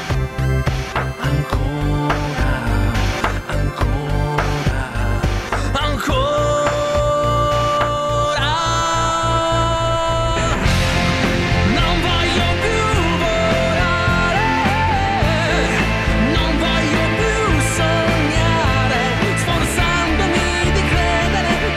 ancora, ancora, ancora. Non voglio più volare, non voglio più sognare, sforzandomi di credere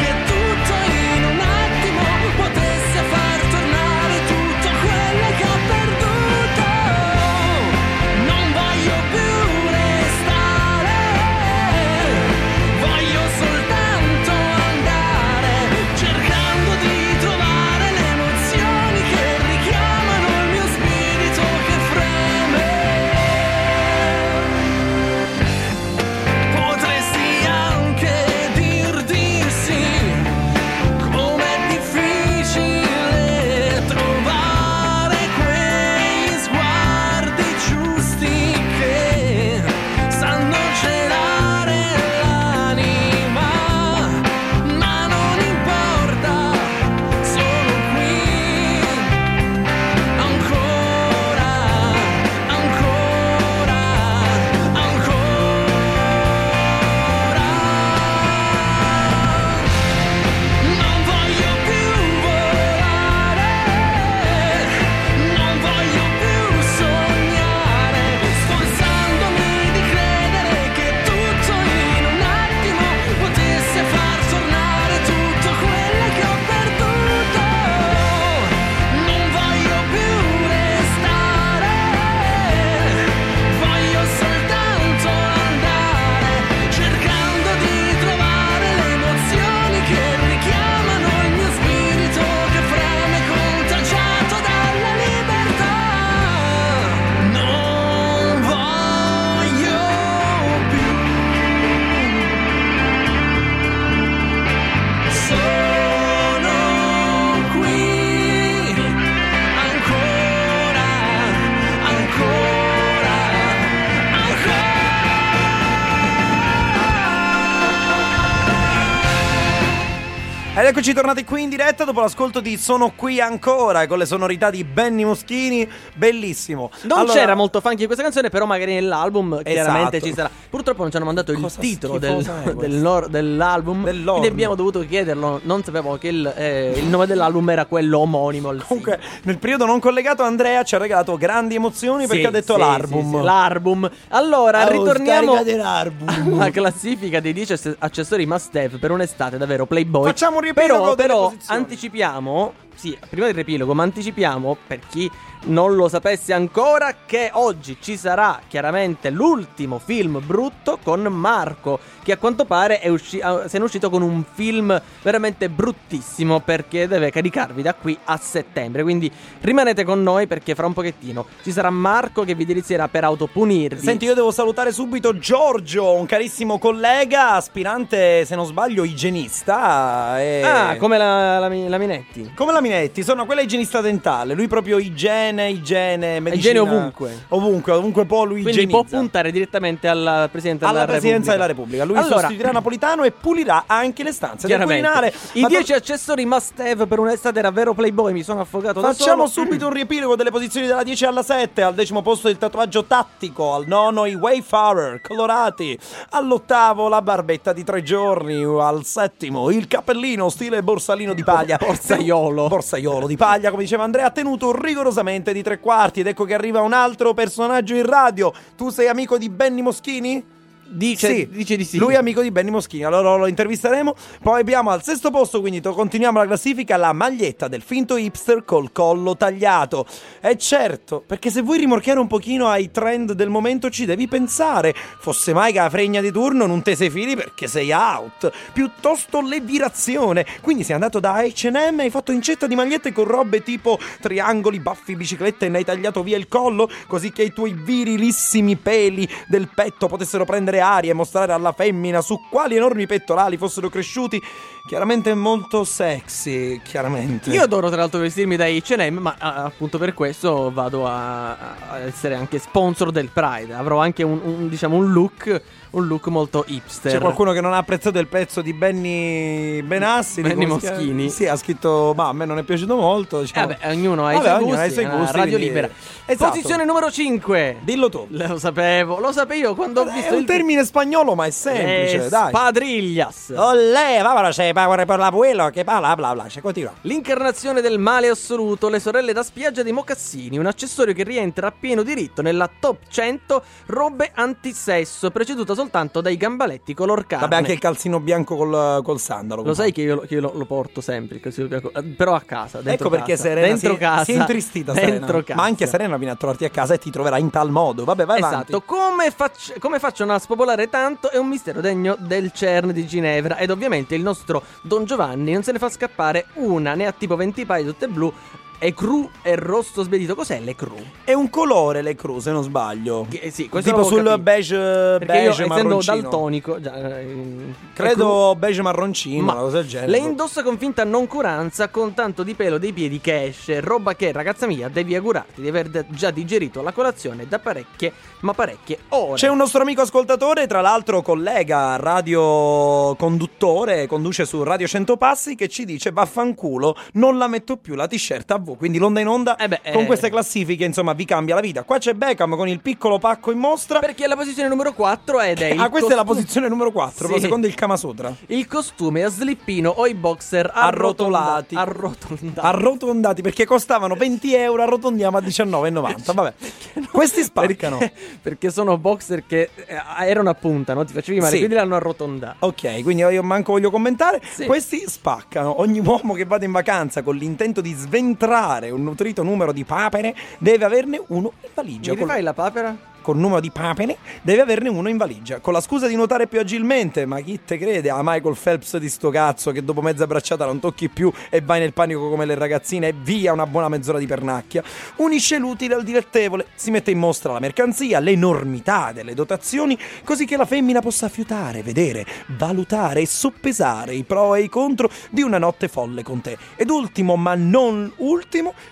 Ed eccoci tornati qui in diretta dopo l'ascolto di Sono qui ancora con le sonorità di Benny Moschini, bellissimo. Non allora... c'era molto funky questa canzone, però magari nell'album chiaramente Esatto. ci sarà. Purtroppo non ci hanno mandato il Cosa titolo del, schifosa è del nor- dell'album, Dell'orno. quindi abbiamo dovuto chiederlo. Non sapevo che il, eh, il nome dell'album era quello omonimo al Comunque, nel periodo non collegato, Andrea ci ha regalato grandi emozioni perché Sì, ha detto sì, l'album. sì, sì, l'album. Allora, Oh, ritorniamo scaricate l'album. alla classifica dei dieci ass- accessori must have per un'estate davvero Playboy. Facciamo un riepilogo Però, delle però posizioni. anticipiamo, sì, prima del riepilogo, ma anticipiamo per chi non lo sapesse ancora che oggi ci sarà chiaramente l'ultimo film brutto con Marco, che a quanto pare è usci- se ne è uscito con un film veramente bruttissimo perché deve caricarvi da qui a settembre. Quindi rimanete con noi perché fra un pochettino ci sarà Marco che vi delizierà per autopunirvi. Senti, io devo salutare subito Giorgio, un carissimo collega, aspirante, se non sbaglio, igienista. E... Ah, come la, la, la Minetti. Come la Minetti, sono quella igienista dentale. Lui proprio igiene, igiene, medicina. Igiene ovunque. Ovunque, ovunque può lui Quindi igienizza. può puntare direttamente alla Presidenza alla della Presidenza Repubblica. della Repubblica. Lui Allora, sostituirà Napolitano e pulirà anche le stanze del chiaramente. Quirinale. I Ma dieci accessori must have per un'estate davvero Playboy. Mi sono affogato da Facciamo solo. subito un riepilogo delle posizioni dalla dieci alla sette. Al decimo posto il tatuaggio tattico, al nono i Wayfarer colorati, all'ottavo la barbetta di tre giorni, al settimo il cappellino stile borsalino di paglia, Borsaiolo. borsaiolo di paglia, come diceva Andrea, tenuto rigorosamente di tre quarti. Ed ecco che arriva un altro personaggio in radio. Tu sei amico di Benny Moschini? Dice, sì. dice di sì. Lui è amico di Benny Moschini, allora lo intervisteremo. Poi abbiamo al sesto posto, quindi to- continuiamo la classifica, la maglietta del finto hipster col collo tagliato. E certo, perché se vuoi rimorchiare un pochino ai trend del momento ci devi pensare. Fosse mai che la fregna di turno non te sei fili perché sei out, piuttosto levirazione. Quindi sei andato da acca e emme, hai fatto incetta di magliette con robe tipo triangoli, baffi, biciclette e ne hai tagliato via il collo, così che i tuoi virilissimi peli del petto potessero prendere aria e mostrare alla femmina su quali enormi pettorali fossero cresciuti. Chiaramente molto sexy, chiaramente. Io adoro tra l'altro vestirmi da acca e emme, ma ah, appunto per questo vado a, a essere anche sponsor del Pride. Avrò anche un, un diciamo un look un look molto hipster. C'è qualcuno che non ha apprezzato il pezzo di Benny Benassi, Benny come si chiama? Moschini. Sì, ha scritto, ma a me non è piaciuto molto, diciamo. Eh beh, ognuno ha i Vabbè, suoi ognuno ha i gusti, suoi è una gusti, radio quindi- libera. Esatto. Posizione numero cinque. Dillo tu. Lo sapevo, lo sapevo quando ho È visto un il termine spagnolo, ma è semplice, Eh, dai. Spadriglias. Olè, va, se paga per la puello, che bla bla bla, c'è continua. L'incarnazione del male assoluto, le sorelle da spiaggia dei mocassini, un accessorio che rientra a pieno diritto nella top cento robe antisesso, preceduta soltanto dai gambaletti color carne. Vabbè, anche il calzino bianco col, col sandalo. Lo sai che io, lo, che io lo, lo porto sempre, il calzino bianco, eh, però a casa, dentro Ecco perché casa. Serena dentro si, casa, si è intristita Serena. dentro casa. Ma anche Serena viene a trovarti a casa e ti troverà in tal modo. Vabbè, vai avanti. Esatto, come, faccio, come facciano a spopolare tanto è un mistero degno del CERN di Ginevra. Ed ovviamente il nostro Don Giovanni non se ne fa scappare una, ne ha tipo venti paia tutte blu. E cru e rosso sbedito. Cos'è le cru? È un colore le cru, se non sbaglio. Che, sì, questo tipo l'avevo sul capito. beige, Perché beige io, essendo marroncino. daltonico, già, eh, Credo beige marroncino, Ma una cosa del genere. le indossa con finta noncuranza, con tanto di pelo dei piedi che esce, roba che, ragazza mia, devi augurarti di aver già digerito la colazione da parecchie, ma parecchie ore. C'è un nostro amico ascoltatore, tra l'altro collega, radio conduttore, conduce su Radio cento Passi, che ci dice vaffanculo, non la metto più la t-shirt a V. Quindi l'onda in onda Eh beh, con eh. queste classifiche, insomma, vi cambia la vita. Qua c'è Beckham con il piccolo pacco in mostra. Perché la posizione numero quattro ed è il Ah, questa è la costu- posizione numero quattro, Sì. secondo il Kama Sutra. Il costume a slippino o i boxer Arrotolati. arrotonda- arrotondati. Arrotondati, perché costavano venti euro, arrotondiamo a diciannove e novanta. Vabbè, questi spaccano. Perché, perché sono boxer che eh, erano a punta, no? Ti facevi male, Sì. quindi l'hanno arrotondato. Ok, quindi io manco voglio commentare. Sì. Questi spaccano. Ogni uomo che vada in vacanza con l'intento di sventrare un nutrito numero di papere deve averne uno in valigia. Mi Con- rifai la papera? con numero di papere, deve averne uno in valigia. Con la scusa di nuotare più agilmente, ma chi te crede a Michael Phelps di sto cazzo che dopo mezza bracciata non tocchi più e vai nel panico come le ragazzine e via una buona mezz'ora di pernacchia. Unisce l'utile al dilettevole, si mette in mostra la mercanzia, l'enormità delle dotazioni, così che la femmina possa fiutare, vedere, valutare e soppesare i pro e i contro di una notte folle con te. Ed ultimo, ma non ultimo,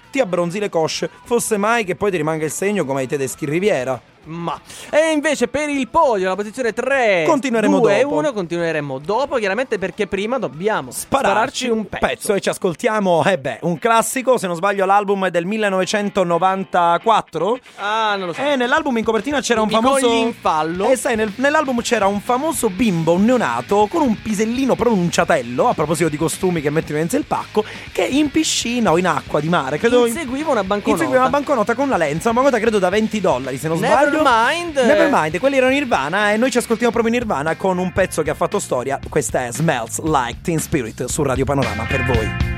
ti abbronzi le cosce, fosse mai che poi ti rimanga il segno come ai tedeschi in Riviera. Ma e invece per il podio, la posizione tre, continueremo due, dopo. uno, continueremo dopo, chiaramente, perché prima dobbiamo Spararci, spararci un pezzo. pezzo e ci ascoltiamo, eh beh, un classico, se non sbaglio l'album è del millenovecentonovantaquattro. Ah, non lo so. E nell'album in copertina c'era un Mi famoso cogli in fallo. E sai, nel- nell'album c'era un famoso bimbo, un neonato con un pisellino pronunciatello, a proposito di costumi che metti dentro il pacco, che in piscina o in acqua di mare, credo Inseguiva una banconota. Inseguiva una banconota con una lenza, una banconota credo da venti dollari, se non sbaglio. Nevermind. Nevermind, quelli erano Nirvana e noi ci ascoltiamo proprio Nirvana con un pezzo che ha fatto storia. Questa è Smells Like Teen Spirit su Radio Panorama per voi.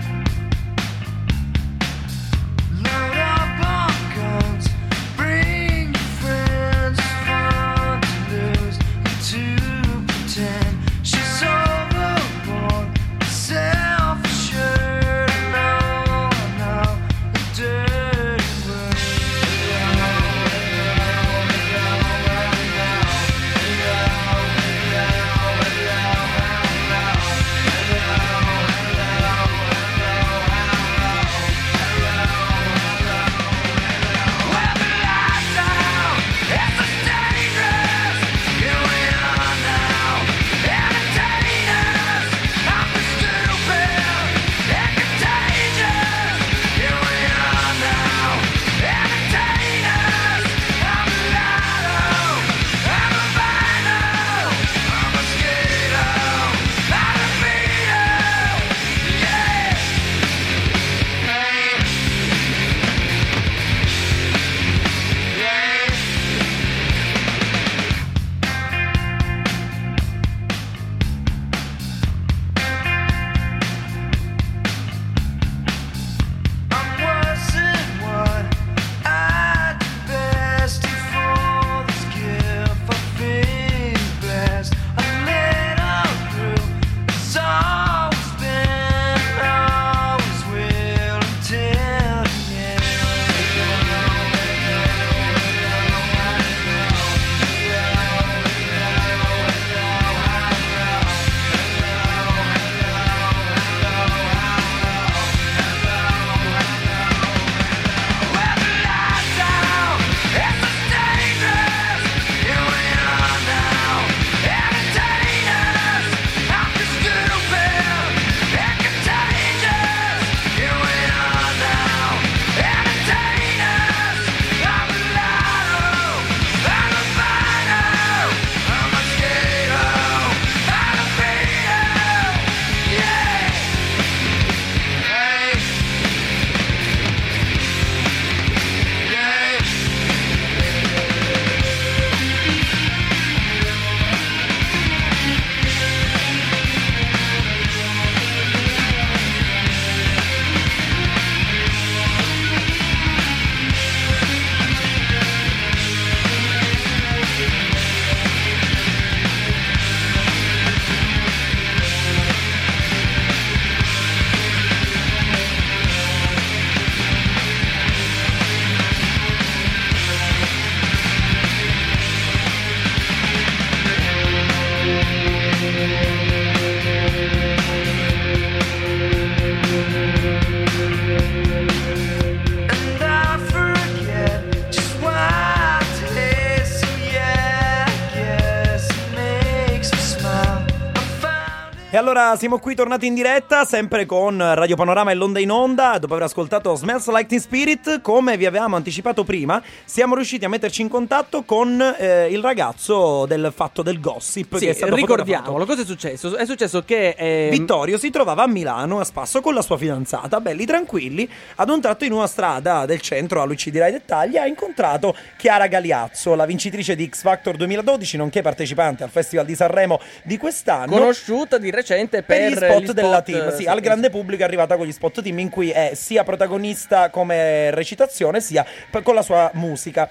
E allora siamo qui tornati in diretta, sempre con Radio Panorama e l'Onda in Onda. Dopo aver ascoltato Smells Like Teen Spirit, come vi avevamo anticipato prima, siamo riusciti a metterci in contatto con eh, il ragazzo del fatto del gossip, sì, che è stato ricordiamolo, cosa è successo? È successo che eh... Vittorio si trovava a Milano a spasso con la sua fidanzata, belli tranquilli. Ad un tratto in una strada del centro, a lui ci dirà i dettagli, ha incontrato Chiara Galeazzo, la vincitrice di X Factor duemiladodici, nonché partecipante al Festival di Sanremo di quest'anno, conosciuta di recente per, per gli spot, gli spot della team. Sì, sì, al sì. grande pubblico è arrivata con gli spot team, in cui è sia protagonista come recitazione, sia p- con la sua musica,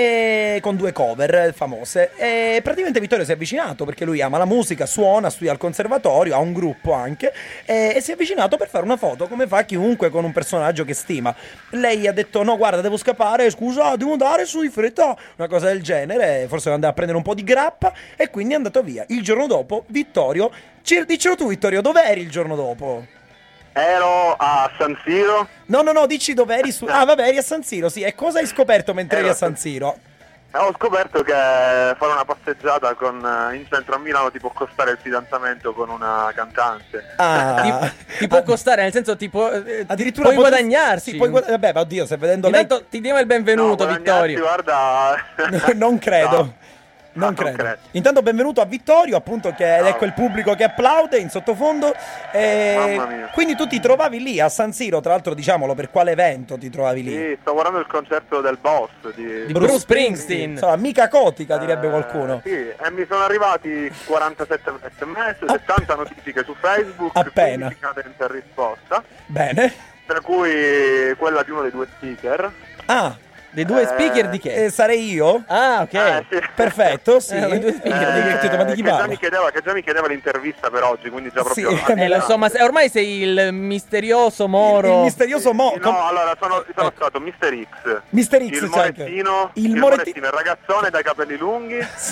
e con due cover famose. E praticamente Vittorio si è avvicinato perché lui ama la musica, suona, studia al conservatorio, ha un gruppo anche, e, e si è avvicinato per fare una foto, come fa chiunque con un personaggio che stima. Lei ha detto: no, guarda, devo scappare, scusa, devo andare su di fretta, una cosa del genere, forse deve andare a prendere un po' di grappa, e quindi è andato via. Il giorno dopo Vittorio, ci, dicelo tu Vittorio, dove eri il giorno dopo? Ero a San Siro. No, no, no, dici dove eri su... Ah, vabbè, eri a San Siro, sì. E cosa hai scoperto mentre Ero eri a a San Siro? Ho scoperto che fare una passeggiata con, in centro a Milano ti può costare il fidanzamento con una cantante. Ah, ti, ti può costare, nel senso ti può, eh, addirittura puoi potresti- guadagnarsi. sì, puoi guad- vabbè, ma oddio, se vedendo lei... Intanto ti diamo il benvenuto, No, Vittorio. Guarda, non credo. Non non credo. credo. Intanto benvenuto a Vittorio, appunto, che è quel pubblico che applaude in sottofondo. E Mamma mia. quindi tu ti trovavi lì a San Siro, tra l'altro, diciamolo, per quale evento ti trovavi lì? sì, sto guardando il concerto del boss di, Di Bruce Springsteen. Insomma, mica cotica, direbbe qualcuno. Sì, e mi sono arrivati quarantasette sms, settanta notifiche su Facebook, Appena. quindici cadenti a risposta, Bene. tra cui quella di uno dei due speaker. Ah, Dei due Eh, speaker di che? e sarei io? Ah, ok. Eh, sì. Perfetto, sì. Eh, i due speaker Eh, di che? ho detto, ma di chi che, già parla? mi chiedeva, che già mi chiedeva l'intervista per oggi, quindi già proprio... Sì, Eh, lo so, ma se- ormai sei il misterioso Moro. Il misterioso Mo... No, allora sono, sono stato mister X, mister X il c'è anche. morettino, Il il, Moretti- morettino, il ragazzone dai capelli lunghi. Sì.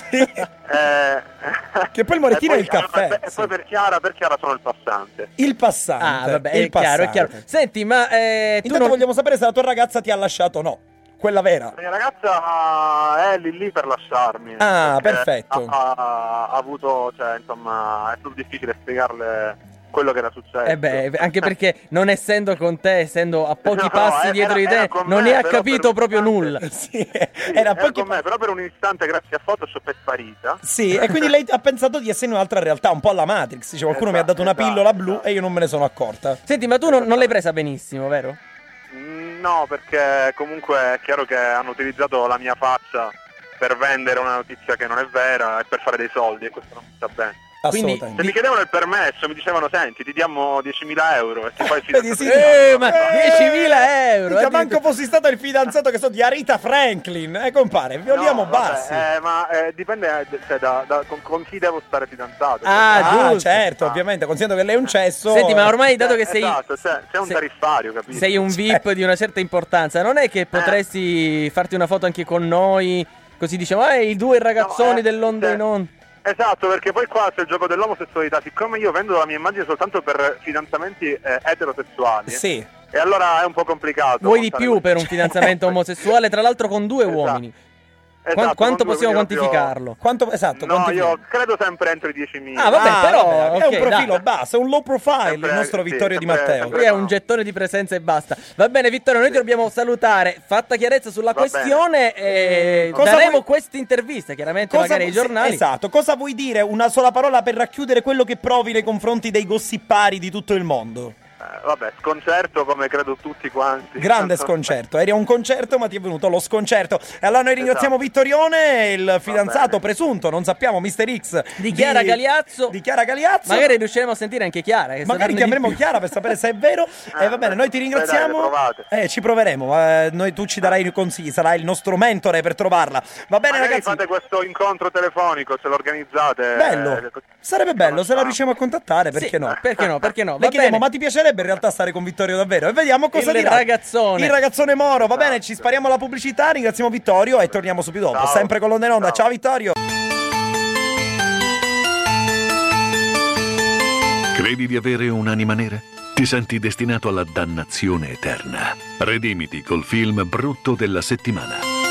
eh, Che poi il morettino e è il poi- caffè, E sì. poi per Chiara, per Chiara sono il passante. Il passante. Ah, vabbè, il è chiaro, è chiaro. passante. Senti, ma eh, tu Intanto non... vogliamo sapere se la tua ragazza ti ha lasciato o no. Quella vera. La mia ragazza è lì lì per lasciarmi. Ah, perché perfetto. Ha, ha- ha avuto, cioè, insomma, è stato difficile spiegarle quello che era successo. Eh beh, anche perché non essendo con te, essendo a pochi No, passi era- dietro di era te, con non me, ne ha però capito per un proprio istante- nulla. Sì, Sì, era era pochi con me, però per un istante grazie a Photoshop è sparita. Sì, e quindi lei ha pensato di essere in un'altra realtà, un po' alla Matrix. Cioè, qualcuno mi ha dato una Esatto, pillola esatto, blu esatto. e io non me ne sono accorta. Senti, ma tu non, non l'hai presa benissimo, vero? Mm, No, perché comunque è chiaro che hanno utilizzato la mia faccia per vendere una notizia che non è vera e per fare dei soldi, e questo non mi sta bene. Quindi- Assolutamente. Se mi chiedevano il permesso, mi dicevano: senti, ti diamo diecimila euro e ti fai il Vedi, fidanzato. sì. Eh, ma diecimila euro! Mica eh, manco fossi stato il fidanzato che so di Aretha Franklin. Eh, compare, violiamo No, vabbè, bassi. eh, ma eh, dipende eh, cioè, da, da- con, con chi devo stare fidanzato. Ah, Ah, giusto. certo, ovviamente, considerando che lei è un cesso. Senti, ma ormai dato che sei, Esatto, cioè, sei un sei- tariffario, capito? sei un V I P di una certa importanza, non è che potresti farti una foto anche con noi? Così diciamo, ah, i due ragazzoni No, eh, dell'Onda cioè, in Onda. Esatto, perché poi qua c'è il gioco dell'omosessualità. Siccome io vendo la mia immagine soltanto per fidanzamenti eh, eterosessuali, Sì. e allora è un po' complicato. Vuoi di montare più questo. per un fidanzamento omosessuale, tra l'altro con due Esatto. uomini? Esatto, Quan- quanto con due, possiamo quindi proprio- quantificarlo? Quanto, esatto, No, quanti io film? credo sempre entro i diecimila. Ah, vabbè, però, vabbè, è ok, un profilo dai. basso, è un low profile Sempre- il nostro sì, Vittorio Di sempre- Matteo. sempre- Qui è un gettone di presenza e basta. Va bene, Vittorio, noi ti dobbiamo salutare. Fatta chiarezza sulla Va questione, eh, Cosa daremo vuoi- questa intervista, chiaramente, Cosa magari ai vu- sì, giornali. esatto, cosa vuoi dire? Una sola parola per racchiudere quello che provi nei confronti dei gossipari di tutto il mondo. Eh, vabbè, sconcerto come credo tutti quanti. Grande sconcerto, eri a un concerto ma ti è venuto lo sconcerto. E allora noi ringraziamo Esatto. Vittorione, il fidanzato bene. presunto, non sappiamo, mister X Di Chiara Galeazzo. Di Chiara Galeazzo. Magari riusciremo a sentire anche Chiara. Che sa Magari darne di chiameremo più. Chiara per sapere se è vero. E va bene, noi ti Dai, ringraziamo. dai, provate. Eh, ci proveremo. eh, noi, tu ci darai i consigli, sarai il nostro mentore per trovarla. Va bene, Magari ragazzi. fate questo incontro telefonico, se lo organizzate. Bello. eh, Sarebbe bello se la facciamo. riusciamo a contattare, perché Sì, no? Perché no? Perché no? Le Va chiediamo, bene. ma ti piacerebbe in realtà stare con Vittorio davvero? E vediamo cosa Il dirà. ragazzone. Il ragazzone Moro, va bene, ci spariamo la pubblicità, ringraziamo Vittorio e torniamo subito dopo. Ciao. Sempre con l'Onda in Onda. Ciao. Ciao Vittorio. Credi di avere un'anima nera? Ti senti destinato alla dannazione eterna? Redimiti col film brutto della settimana.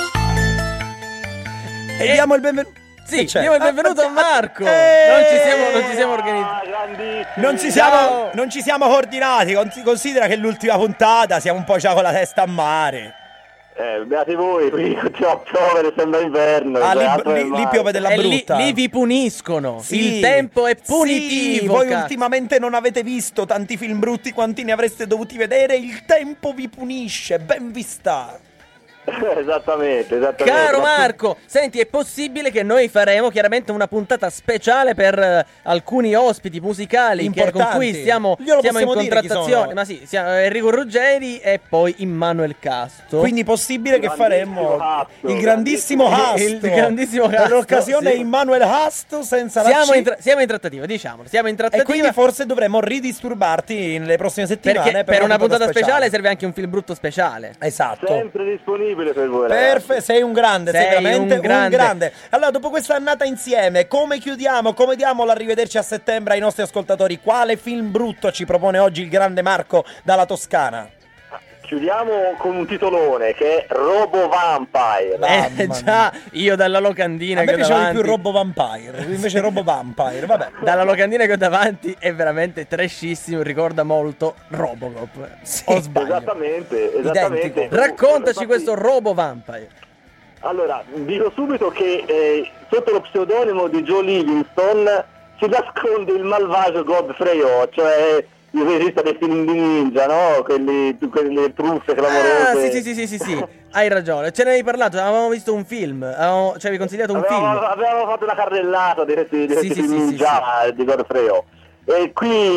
E diamo il benvenuto. Sì, Che c'è? diamo il benvenuto Ah, a Marco. eh, Non ci siamo, non ci siamo organizzati. Non ci, Ciao. siamo, non ci siamo coordinati. Con- Considera che l'ultima puntata siamo un po' già con la testa a mare. Eh, beati voi, qui continua a piovere, sembra inverno. Ah, cioè, lì, altro che lì- lì mare. piove della E lì, brutta. lì vi puniscono. Sì. Il tempo è Sì, punitivo. voi cazzo. ultimamente non avete visto tanti film brutti quanti ne avreste dovuti vedere. Il tempo vi punisce. Ben vi sta. esattamente, esattamente. Caro Ma tu- Marco, senti, è possibile che noi faremo chiaramente una puntata speciale per eh, alcuni ospiti musicali che- con Importanti. cui stiamo, Glielo siamo in possiamo dire chi contrattazione. sono? Ma sì, siamo Enrico Ruggeri e poi Immanuel Casto. Quindi possibile che faremo Hasto, il grandissimo Hasto. Il grandissimo Hasto, Per l'occasione sì. Immanuel Hasto senza la siamo C. in, tra- siamo in trattativa, diciamolo. Siamo in E trattativa. quindi forse dovremmo ridisturbarti nelle prossime settimane perché per, per una puntata speciale serve anche un film brutto speciale. Esatto. Sempre disponibile disponibile per voi. Perfetto, sei un grande, sei, Sei veramente un grande. un grande. Allora, dopo questa annata insieme, come chiudiamo? Come diamo l'arrivederci a settembre ai nostri ascoltatori? Quale film brutto ci propone oggi il grande Marco dalla Toscana? Chiudiamo con un titolone che è Robo Vampire. Eh già, io dalla locandina A me che ho piaceva di davanti, più Robo Vampire, invece Robo Vampire, vabbè. dalla locandina che ho davanti è veramente trashissimo, ricorda molto Robocop. O sbaglio? Esattamente, esattamente. Identico. Raccontaci Infatti- questo Robo Vampire. Allora, dico subito che eh, sotto lo pseudonimo di Joe Livingston si nasconde il malvagio Godfrey O, cioè il regista dei film di ninja, no? Quelli, quelle truffe clamorose. Ah, sì, sì, sì, sì, sì, sì, hai ragione. Ce ne avevi parlato, avevamo visto un film, avevamo, ci avevi consigliato un Avevamo, film. avevamo fatto una carrellata di questi, di questi Sì, sì, film sì, sì, ninja di Godfrey O. E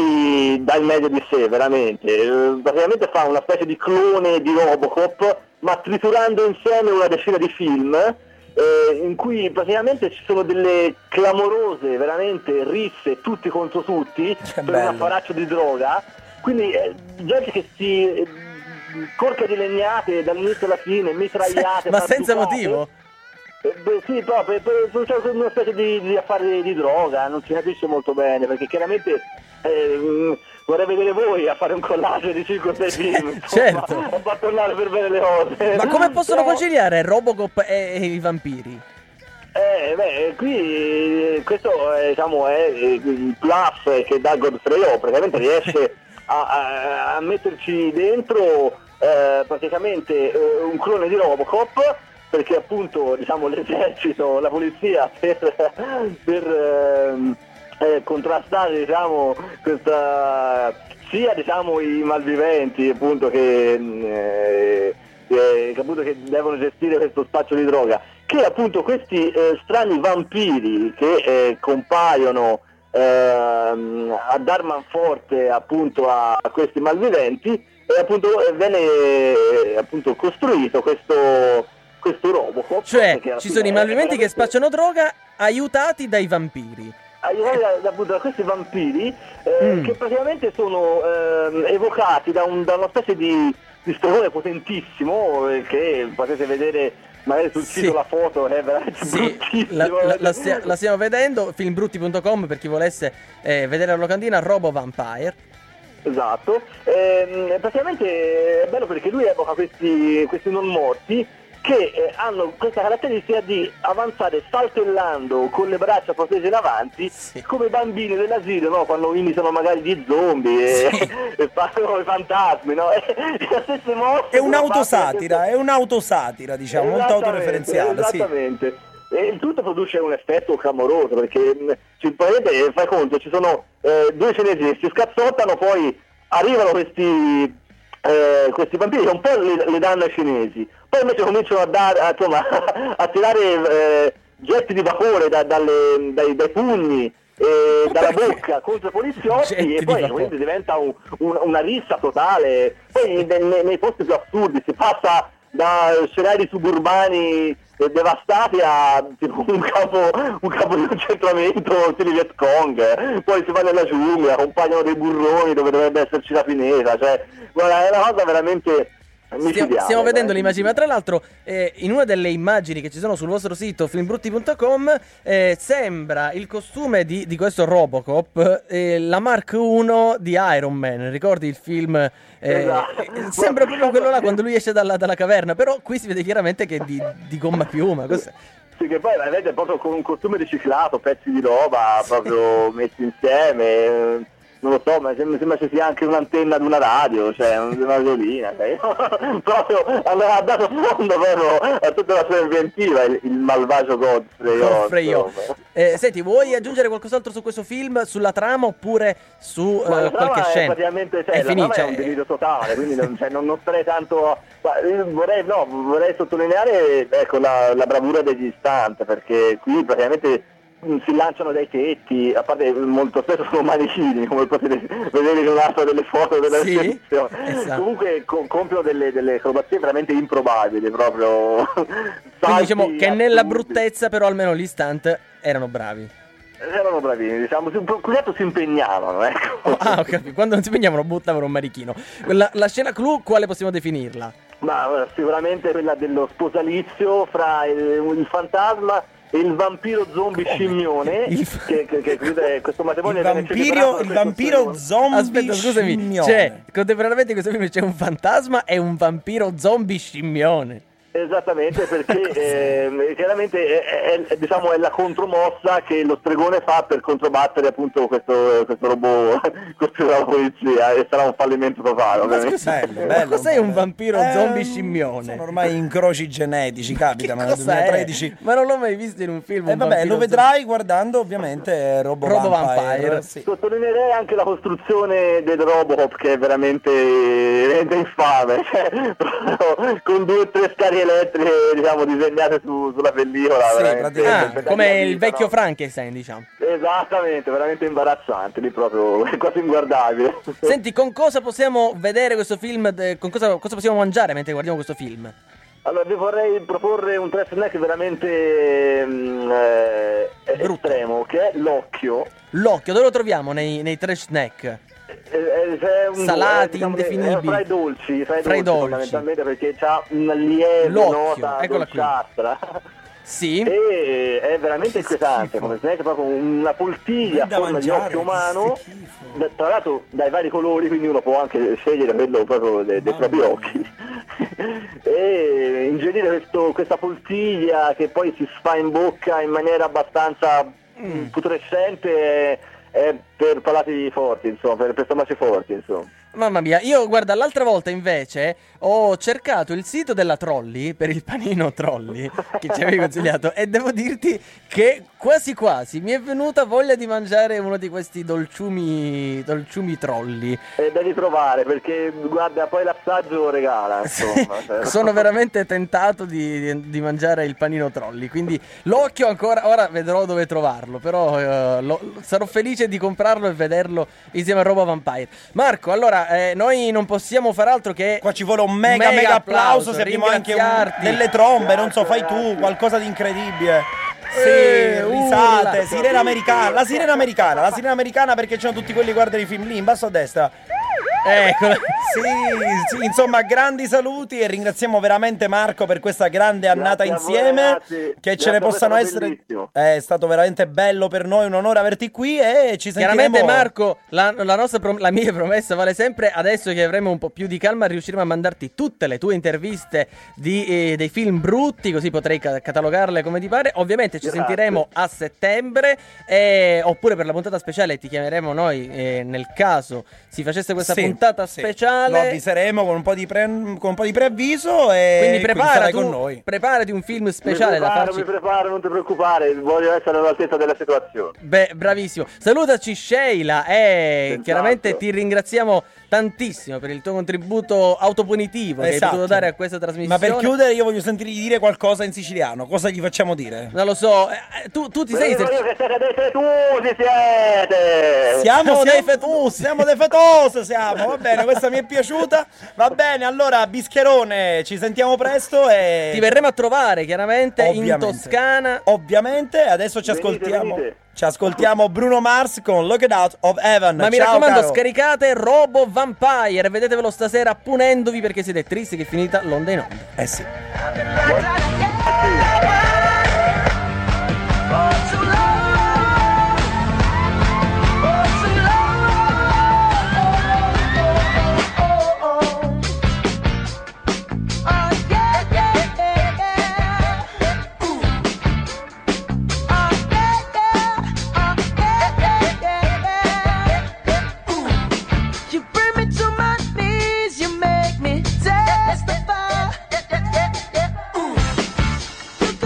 qui dà il meglio di sé, veramente. Eh, Praticamente fa una specie di clone di Robocop, ma triturando insieme una decina di film, eh, in cui praticamente ci sono delle clamorose, veramente risse tutti contro tutti, per un bello. affaraccio di droga. Quindi eh, gente che si eh, corca di legnate dall'inizio alla fine, mitragliate, Ma senza tartucate. motivo? Eh, beh, sì, però per, per, per, per una specie di, di affari di droga, non si capisce molto bene, perché chiaramente eh, mh, vorrei vedere voi a fare un collage di cinque sei film, insomma, Certo. a far tornare per bene le cose. Ma come possono Però- conciliare Robocop e, e i vampiri? Eh, beh, qui eh, questo è, diciamo, è eh, il plus che dà Godfrey O, praticamente riesce a, a, a metterci dentro eh, praticamente eh, un clone di Robocop, perché appunto diciamo l'esercito, la polizia per, per ehm, eh, contrastare diciamo questa sia diciamo i malviventi appunto che, eh, che, che appunto che devono gestire questo spaccio di droga, che appunto questi eh, strani vampiri che eh, compaiono ehm, a dar manforte appunto a, a questi malviventi, e appunto eh, viene eh, appunto costruito questo questo Robocop, Cioè, perché alla ci fine sono i è malviventi che veramente- spacciano droga aiutati dai vampiri. aiutati da, da, appunto da questi vampiri eh, Mm. che praticamente sono ehm, evocati da, un, da una specie di, di stregone potentissimo, eh, che potete vedere magari sul Sì. sito la foto, è veramente Sì, bruttissimo. la, la- la stia- la stiamo vedendo, filmbrutti punto com per chi volesse eh, vedere la locandina, Robo Vampire. Esatto, Ehm, praticamente è bello perché lui evoca questi, questi non morti che eh, hanno questa caratteristica di avanzare saltellando con le braccia protese in avanti, come i bambini dell'asilo, no? Quando imitano magari gli zombie e, e fanno i fantasmi, no? E, e le stesse mosse È sono un'autosatira, fatte- è un'autosatira, diciamo, molto Esattamente, autoreferenziale, sì. Esattamente. E il tutto produce un effetto clamoroso, perché mh, ci, praticamente, eh, fai conto, ci sono eh, due cinesi che si scazzottano, poi arrivano questi, eh, questi vampiri che un po' le, le danno ai cinesi, poi invece cominciano a, dare, a, insomma, a tirare eh, getti di vapore da- dalle- dai, dai pugni e dalla bocca contro i poliziotti, Getti e di poi vapore. quindi diventa un- un- una rissa totale. Poi nei, nei- nei posti più assurdi si passa da scenari suburbani eh, devastati a tipo un capo, un capo di concentramento stile Viet Cong, poi si va nella giungla, accompagnano dei burroni dove dovrebbe esserci la pineta, cioè guarda, è una cosa veramente Stiamo, stiamo vedendo le immagini, ma tra l'altro eh, in una delle immagini che ci sono sul vostro sito filmbrutti punto com eh, sembra il costume di, di questo Robocop eh, la Mark uno di Iron Man. Ricordi il film? Eh, Esatto. eh, sembra proprio quello là quando lui esce dalla, dalla caverna, però qui si vede chiaramente che è di, di gomma piuma. Cos'è? Sì, che poi la vede proprio con un costume riciclato, pezzi di roba proprio messi insieme, eh, non lo so, ma sembra, sembra ci sia anche un'antenna di una radio, cioè una radiolina, cioè, proprio ha dato fondo proprio a tutta la sua inventiva il, il malvagio Godfrey O, Godfrey O. insomma. Eh, senti, vuoi aggiungere qualcos'altro su questo film, sulla trama, oppure su Ma eh, la trama qualche è scena? praticamente, cioè, È la finita, trama è un cioè- delirio totale, quindi non, cioè, non, non starei tanto. Ma, eh, vorrei, no, vorrei sottolineare ecco, la, la bravura degli stunt, perché qui praticamente mh, si lanciano dai tetti, a parte molto spesso sono manichini, come potete vedere in un'altra delle foto della Sì, descrizione. esatto. Comunque co- compiono delle, delle acrobazie veramente improbabili, proprio. Quindi diciamo salti che nella assurdi. bruttezza però almeno gli stunt erano bravi. Erano bravini, diciamo, si- più che altro si impegnavano, ecco. Ah, ho capito. Quando non si impegnavano buttavano un manichino. La, la scena clou quale possiamo definirla? Ma eh, sicuramente quella dello sposalizio fra il, il fantasma e il vampiro zombie scimmione, che, che, che, che questo matrimonio Il viene vampiro, celebrato il da questo vampiro film. zombie Aspetta, scusami, scimmione. c'è contemporaneamente in questo film c'è un fantasma e un vampiro zombie scimmione. Esattamente, perché eh, chiaramente è, è, diciamo, è la contromossa che lo stregone fa per controbattere appunto questo, questo robot costruito dalla polizia, e sarà un fallimento totale, Ma ovviamente. scusa, Bello, ma bello, cos'è un vampiro Eh, zombie scimmione? Sono ormai incroci genetici, capitano nel Cos'è? duemilatredici. Ma non l'ho mai visto in un film. E un vabbè, vampiro lo vedrai guardando ovviamente Robo, Robo Vampire. Vampire. Sì. Sottolineerei anche la costruzione del Robocop, che è veramente, veramente infame, cioè, proprio con due o tre scariche elettriche, diciamo, disegnate su- sulla pellicola. Sì, veramente- praticamente. Ah, come il vita, vecchio no? Frankenstein, diciamo. Esattamente, veramente imbarazzante, lì proprio quasi inguardabile. Senti, con cosa possiamo vedere questo film? eh, Con cosa, cosa possiamo mangiare mentre guardiamo questo film? Allora, vi vorrei proporre un trash snack veramente mm, eh, estremo, che è l'occhio. L'occhio, dove lo troviamo nei, nei trash snack? Eh, eh, c'è un- Salati, eh, diciamo, indefinibili. eh, fra i dolci, fra i Fra i dolci, dolci. fondamentalmente, perché c'ha una lieve L'occhio, nota eccola qui. dolciastra. Sì. E è veramente inquietante come snack, proprio una poltiglia a Da forma di mangiare, occhio umano, da- tra l'altro dai vari colori, quindi uno può anche scegliere quello proprio dei, dei propri occhi. E ingerire questo- questa poltiglia che poi si sfa in bocca in maniera abbastanza Mm. putrescente è, è per palati forti, insomma, per, per stomaci forti, insomma. Mamma mia, io guarda, l'altra volta invece ho cercato il sito della Trolli per il panino Trolli che ci avevi consigliato, e devo dirti che quasi quasi mi è venuta voglia di mangiare uno di questi dolciumi dolciumi Trolli. E devi provare, perché guarda, poi l'assaggio regala, insomma. cioè. Sono veramente tentato di, di- di mangiare il panino Trolli, quindi l'occhio ancora, ora vedrò dove trovarlo, però eh, lo- sarò felice di comprarlo e vederlo insieme a Robo Vampire. Marco, allora eh, noi non possiamo far altro che Qua ci vuole un mega mega, applauso se abbiamo anche un- ringraziarti. delle trombe, non so, fai tu qualcosa di incredibile. Sì, Eh, risate, urla. sirena americana, la sirena americana, la sirena americana perché c'erano tutti quelli che guardano i film lì in basso a destra. Ecco. Sì, sì, insomma, grandi saluti e ringraziamo veramente Marco per questa grande annata Grazie a voi, insieme. ragazzi. Che Grazie ce ne a voi, è possano stato essere. bellissimo. È stato veramente bello per noi, un onore averti qui e ci sentiremo. Chiaramente Marco, la, la nostra prom- la mia promessa vale sempre. Adesso che avremo un po' più di calma riusciremo a mandarti tutte le tue interviste di, eh, dei film brutti, così potrai ca- catalogarle come ti pare. Ovviamente ci Grazie. sentiremo a settembre, eh, oppure per la puntata speciale ti chiameremo noi, eh, nel caso si facesse questa Sì, puntata sì. speciale. Lo avviseremo con un po' di, pre- con un po' di preavviso e Quindi prepara sarai tu- con noi. preparati un film speciale mi da preparo, farci. mi preparo, non ti preoccupare, voglio essere all'altezza della situazione. Beh, bravissimo. Salutaci Sheila e Senz'altro. chiaramente ti ringraziamo tantissimo per il tuo contributo autopunitivo che hai Esatto. potuto dare a questa trasmissione. Ma per chiudere io voglio sentirgli dire qualcosa in siciliano. Cosa gli facciamo dire? Non lo so, eh, tu, tu ti sei... Dico io che siete dei fetusi, siete! Siamo, Siamo siamo dei fetusi. Siamo dei fetusi, siamo. Va bene, questa mi è piaciuta. Va bene, allora Bischerone, ci sentiamo presto e Ti verremo a trovare chiaramente in Ovviamente. Toscana. Ovviamente, adesso ci Venite, ascoltiamo. venite. Ci ascoltiamo Bruno Mars con Look It Out of Heaven. Ma mi Ciao, raccomando, caro. scaricate Robo Vampire, vedetevelo stasera punendovi perché siete tristi che è finita l'onda in onda. Eh sì. You bring me to my knees, you make me testify. You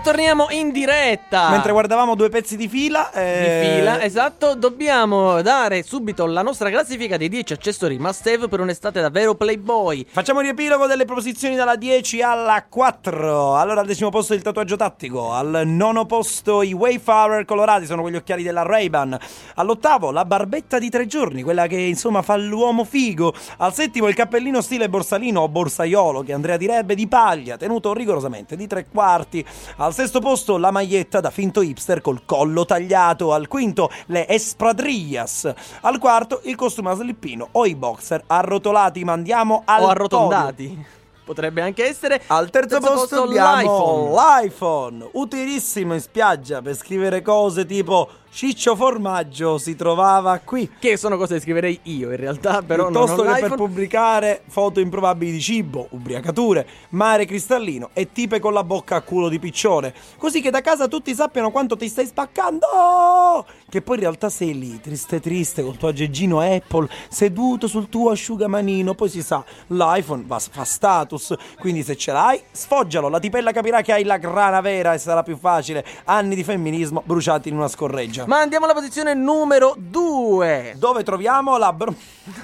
E torniamo in diretta. Mentre guardavamo due pezzi di fila eh... Di fila, esatto. Dobbiamo dare subito la nostra classifica dei dieci accessori must have per un'estate davvero Playboy. Facciamo un riepilogo delle posizioni dalla dieci alla quattro. Allora, al decimo posto il tatuaggio tattico. Al nono posto i Wayfarer colorati, sono quegli occhiali della Ray-Ban. All'ottavo la barbetta di tre giorni, quella che insomma fa l'uomo figo. Al settimo il cappellino stile borsalino o borsaiolo, che Andrea direbbe di paglia, tenuto rigorosamente di tre quarti. Al sesto posto la maglietta da finto hipster col collo tagliato. Al quinto le espadrillas. Al quarto il costume a slippino o i boxer arrotolati. Ma andiamo al o arrotondati podio. Potrebbe anche essere. Al terzo, terzo posto, posto abbiamo l'iPhone. l'iPhone, utilissimo in spiaggia per scrivere cose tipo Ciccio Formaggio si trovava qui. Che sono cose che scriverei io in realtà, però piuttosto non ho che l'iPhone. Per pubblicare foto improbabili di cibo, ubriacature, mare cristallino e tipe con la bocca a culo di piccione, così che da casa tutti sappiano quanto ti stai spaccando. Oh! Che poi in realtà sei lì, triste triste, col tuo aggeggino Apple seduto sul tuo asciugamanino. Poi si sa, l'iPhone va, fa status, quindi se ce l'hai sfoggialo, la tipella capirà che hai la grana vera e sarà più facile. Anni di femminismo bruciati in una scorreggia. Ma andiamo alla posizione numero due, dove troviamo la bro...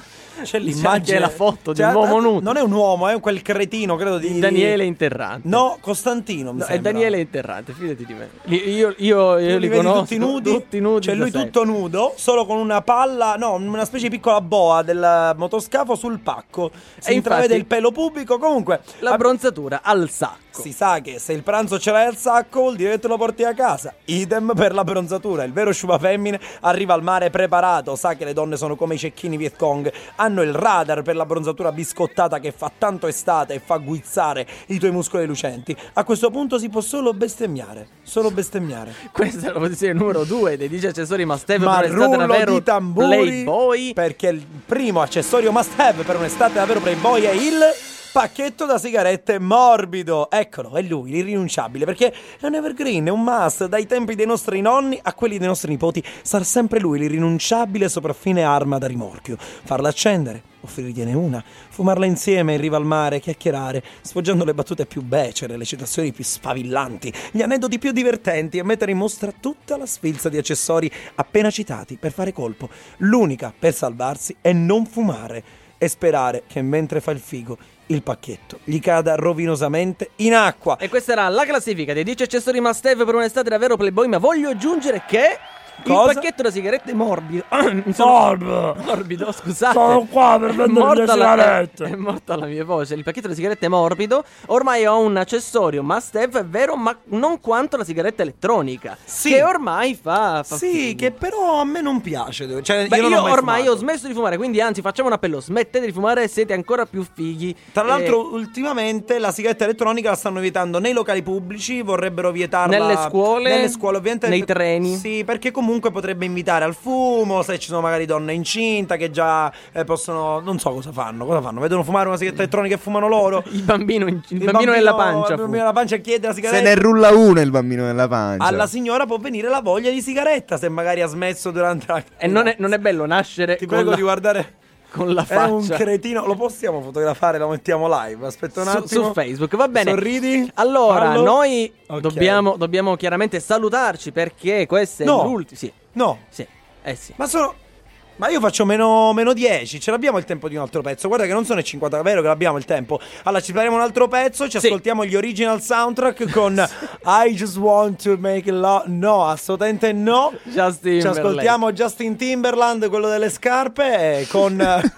C'è l'immagine, c'è la foto di cioè, un uomo nudo. Non è un uomo, è quel cretino, credo di Daniele Interrante. No, Costantino mi no, sembra. È Daniele Interrante, fidati di me. Io, io, io li, li conosco tutti nudi, tutti nudi. C'è lui tutto nudo, solo con una palla, no, una specie di piccola boa del motoscafo sul pacco. Si e intravede infatti, il pelo pubblico. Comunque la bronzatura al sacco. Si sa che se il pranzo ce l'hai al sacco vuol dire che te lo porti a casa. Idem per la bronzatura. Il vero sciupa femmine arriva al mare preparato. Sa che le donne sono come i cecchini Vietcong. Hanno il radar per la bronzatura biscottata che fa tanto estate e fa guizzare i tuoi muscoli lucenti. A questo punto si può solo bestemmiare. Solo bestemmiare. Questa è la posizione numero due dei dieci accessori must have Ma per un'estate davvero di tamburi, Playboy. Perché il primo accessorio must have per un'estate davvero Playboy è il pacchetto da sigarette morbido. Eccolo, è lui, l'irrinunciabile, perché è un evergreen, è un must. Dai tempi dei nostri nonni a quelli dei nostri nipoti sarà sempre lui l'irrinunciabile sopraffine arma da rimorchio. Farla accendere, offrirgliene una, fumarla insieme in riva al mare, chiacchierare, sfoggiando le battute più becere, le citazioni più spavillanti, gli aneddoti più divertenti e mettere in mostra tutta la sfilza di accessori appena citati per fare colpo. L'unica per salvarsi è non fumare e sperare che mentre fa il figo il pacchetto gli cada rovinosamente in acqua. E questa era la classifica dei dieci accessori must have per un'estate davvero Playboy. Ma voglio aggiungere che Cosa? il pacchetto da sigarette morbido Morbido Morbido, scusate. Sono qua per vendere le sigarette. È morta la mia voce. Il pacchetto di sigarette morbido ormai è un accessorio must have, è vero, ma non quanto la sigaretta elettronica. Sì. Che ormai fa, fa Sì, figo. che però a me non piace. Cioè, Beh, io, io, non ho mai ormai fumato. ho smesso di fumare, quindi anzi facciamo un appello: smettete di fumare e siete ancora più fighi. Tra Eh, l'altro, ultimamente la sigaretta elettronica la stanno vietando nei locali pubblici, vorrebbero vietarla nelle scuole, nelle scuole ovviamente, nei treni. Sì, perché comunque potrebbe invitare al fumo, se ci sono magari donne incinta che già eh, possono, non so cosa fanno, cosa fanno? Vedono fumare una sigaretta elettronica e fumano loro. Il bambino, in, il bambino nella pancia. Il bambino nella pancia chiede la sigaretta. Se ne rulla uno il bambino nella pancia. Alla signora può venire la voglia di sigaretta se magari ha smesso durante la... E non è, non è bello nascere Ti con prego la, di guardare. con la È faccia. un cretino, lo possiamo fotografare, lo mettiamo live. Aspetta un Su, attimo. su Facebook, va bene. Sorridi. Allora, Fallo. noi Ok. dobbiamo, dobbiamo chiaramente salutarci perché questo è No. l'ultimo. Sì, No. sì, eh sì. Ma sono. Ma io faccio meno, meno dieci. Ce l'abbiamo il tempo di un altro pezzo. Guarda che non sono i cinquanta, è vero che l'abbiamo il tempo. Allora ci faremo un altro pezzo. Ci Sì. ascoltiamo gli original soundtrack con I Just Want to Make Love. No, assolutamente no. Justin Ci ascoltiamo Justin Timberland, quello delle scarpe, eh, con eh,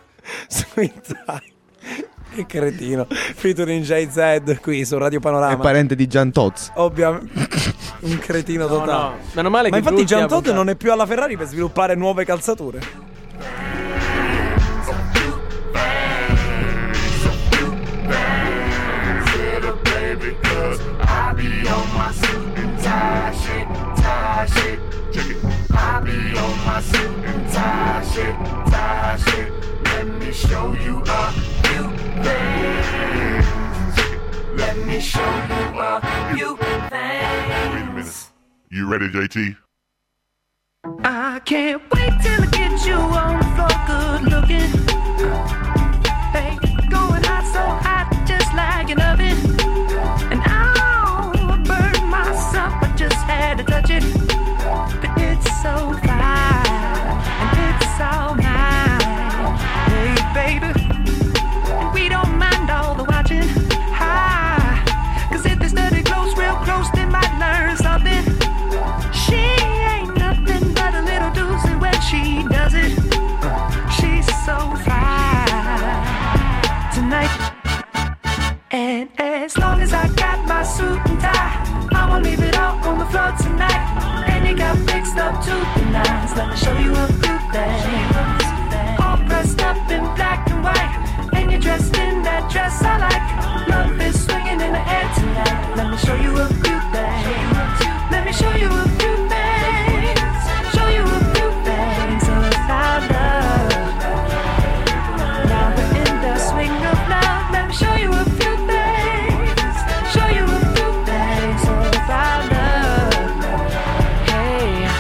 Sweet Time. Che cretino. Featuring J Z qui su Radio Panorama. È parente di Gian Toz. Ovviamente. Un cretino No, totale. no. Meno male Ma che infatti l'ultima Gian Todd puntata- non è più alla Ferrari per sviluppare nuove calzature. You ready, J T? I can't wait till I get you on the floor, good looking. Hey, going hot, so hot, just like an oven. And I'll burn my And as long as I got my suit and tie, I'ma leave it all on the floor tonight. And you got fixed up to the nines. Let me show you a few things. All dressed up in black and white, and you're dressed in that dress I like. Love is swinging in the air tonight. Let me show you a few things. Let me show you a few things. Show you a few things about love. Now we're in the swing of love. Let me show you a few things. Show you a few things about love. Hey,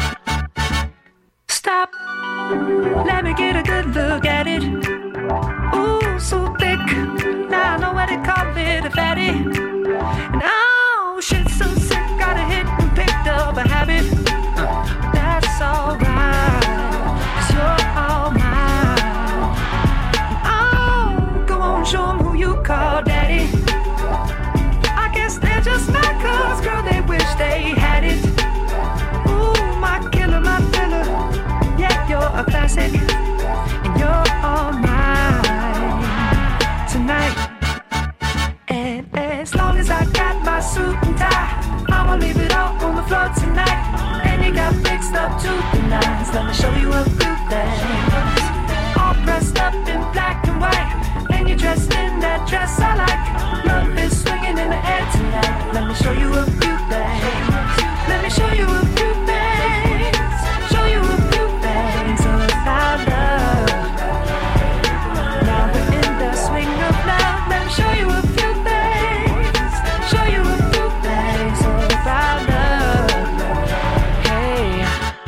stop. Let me get a good look at it. Ooh, so thick. Now I know what they call it, a fatty. And oh, shit, so sick. Got a hit and picked up a habit. That's alright, 'cause you're all mine. Oh, go on, show 'em who you call daddy. I guess they're just not, 'cause girl, they wish they had it. Ooh, my killer, my filler. Yeah, you're a classic, and you're all mine tonight. And as long as I got my suit and tie, I'ma leave it all on the floor tonight. And you got fixed up to the nines. Let me show you a few things. All dressed up in black and white, and you're dressed in that dress I like. Love is swinging in the air tonight. Let me show you a few things. Let me show you a few things. Show you a few things about love. Now we're in the swing of love. Let me show you a few things. Show you a few things about love. Hey,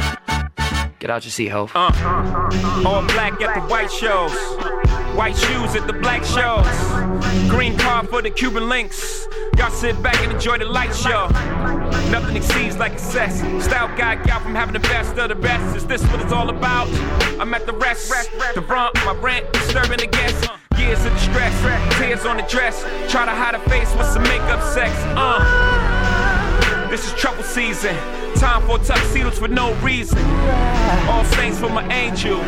Get out your seat, ho. Uh, all black at the white shows, white shoes at the black shows, green car for the Cuban links. Y'all sit back and enjoy the light show. Nothing exceeds like excess. Style guy gal from having the best of the best. Is this what it's all about? I'm at the rest, the front, my rent, disturbing the guests. Years of distress, tears on the dress. Try to hide a face with some makeup sex. Uh, this is trouble season. Time for tuxedos for no reason. All saints for my angel.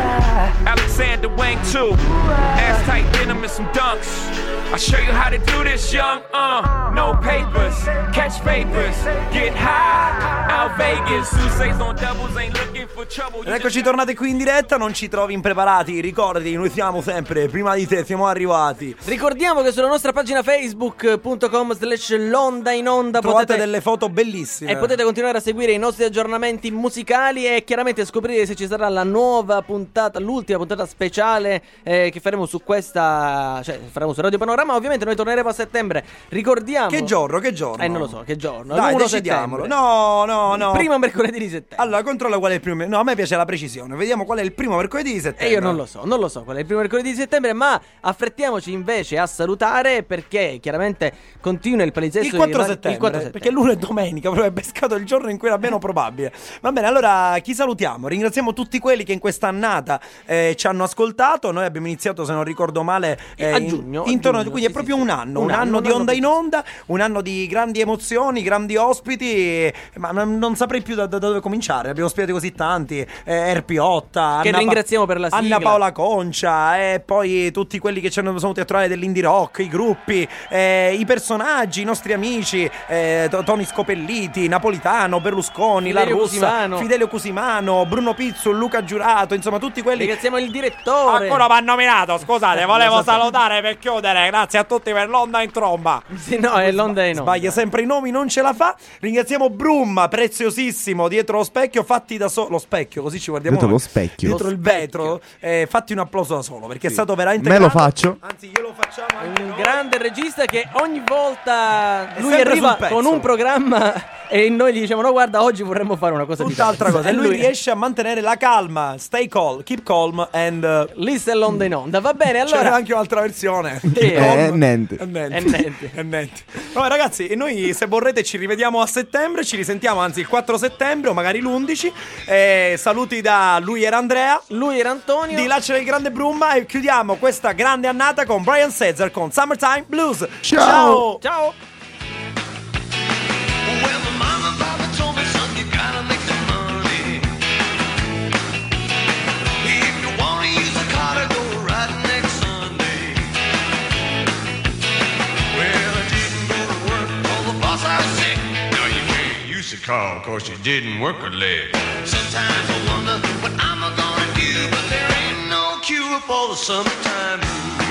Alexander Wang too. Ass tight denim and some dunks. I'll show you how to do this, young. Uh, no papers, catch papers, get high. Out Vegas, Sousa's on doubles, ain't looking for trouble. Ed eccoci tornati qui in diretta, non ci trovi impreparati, ricordati, noi siamo sempre prima di te, siamo arrivati. Ricordiamo che sulla nostra pagina facebook punto com slash l'onda in onda trovate potete... delle foto bellissime e potete continuare a seguire i nostri aggiornamenti musicali e chiaramente scoprire se ci sarà la nuova puntata, l'ultima puntata speciale eh, che faremo su questa, cioè faremo su Radio Panorama. Ovviamente noi torneremo a settembre. Ricordiamo Che giorno, che giorno? Eh non lo so, che giorno. Dai, l'primo decidiamolo. settembre. No, no, no. Primo mercoledì di settembre. Allora, controlla qual è il primo. No, a me piace la precisione. Vediamo qual è il primo mercoledì di settembre. E io non lo so, non lo so qual è il primo mercoledì di settembre, ma affrettiamoci invece a salutare perché chiaramente continua il palinsesto Il quattro di... settembre, il quattro settembre. perché l'uno è domenica, proprio è pescato il giorno in cui era meno probabile. Va bene, allora chi salutiamo? Ringraziamo tutti quelli che in quest'annata eh, ci hanno ascoltato. Noi abbiamo iniziato, se non ricordo male, eh, a giugno, in, intorno, a giugno, quindi sì, è proprio sì, un sì. anno, Un un, anno, anno un di anno onda in preciso. onda, un anno di grandi emozioni, grandi ospiti, ma non non saprei più da, da dove cominciare. Abbiamo ospitato così tanti, eh, R. Piotta, Che Anna ringraziamo per la sigla. Anna Paola Concia e poi tutti quelli che ci hanno venuti a trovare dell'indie rock, i gruppi, eh, i personaggi, i nostri amici, eh, T- Tony Scopelliti, Napolitano, Berlusconi, Fidelio La Russa, Cusimano. Fidelio Cusimano, Bruno Pizzo, Luca Giurato, insomma tutti quelli. Ringraziamo il direttore. Ancora mi hanno nominato, scusate, volevo Lo so. salutare per chiudere. Grazie a tutti per l'onda in tromba. Sì, no, è l'onda in onda. Sbaglia sempre i nomi, non ce la fa. Ringraziamo Brum, preziosissimo, dietro lo specchio, fatti da solo. Lo specchio, così ci guardiamo. Dietro noi. lo specchio. Dietro Lo il vetro. Eh, fatti un applauso da solo, perché è stato veramente. Me lo grande. faccio. Anzi, glielo facciamo anche Un noi. grande regista che ogni volta È lui sempre arriva sul pezzo. con un programma e noi gli diciamo no guarda oggi vorremmo fare una cosa Tutt'altra diversa. cosa. E lui riesce a mantenere la calma. Stay calm, keep calm and uh, Lista l'onda in onda. Va bene, c'era allora anche un'altra versione. Sì. Keep Eh, calm niente. and niente. E niente. E niente. Vabbè ragazzi, e noi se vorrete ci rivediamo a settembre, ci risentiamo anzi il quattro settembre o magari l'undici. Eh, saluti da lui era Andrea, lui era Antonio. di là c'era il grande Brumma e chiudiamo questa grande annata con Brian Setzer con Summertime Blues. Ciao. Ciao. Ciao. Well, my mama and papa told me, son, you gotta make some money. If you wanna use a car to go riding next Sunday. call, cause you didn't work a leg. Sometimes I wonder what I'm gonna do, but there ain't no cure for the summertime blues.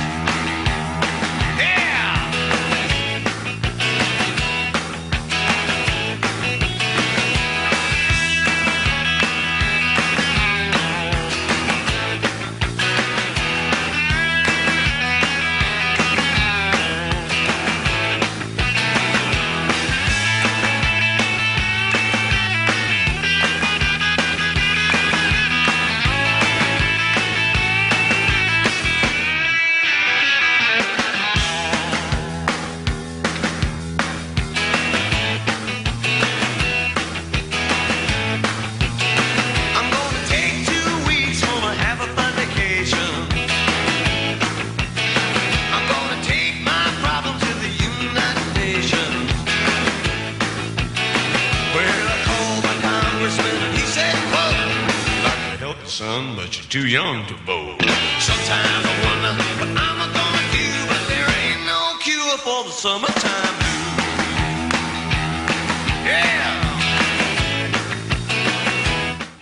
Son, but you're too young to vote. Sometimes I wonder what I'm gonna do, but there ain't no cure for the summertime.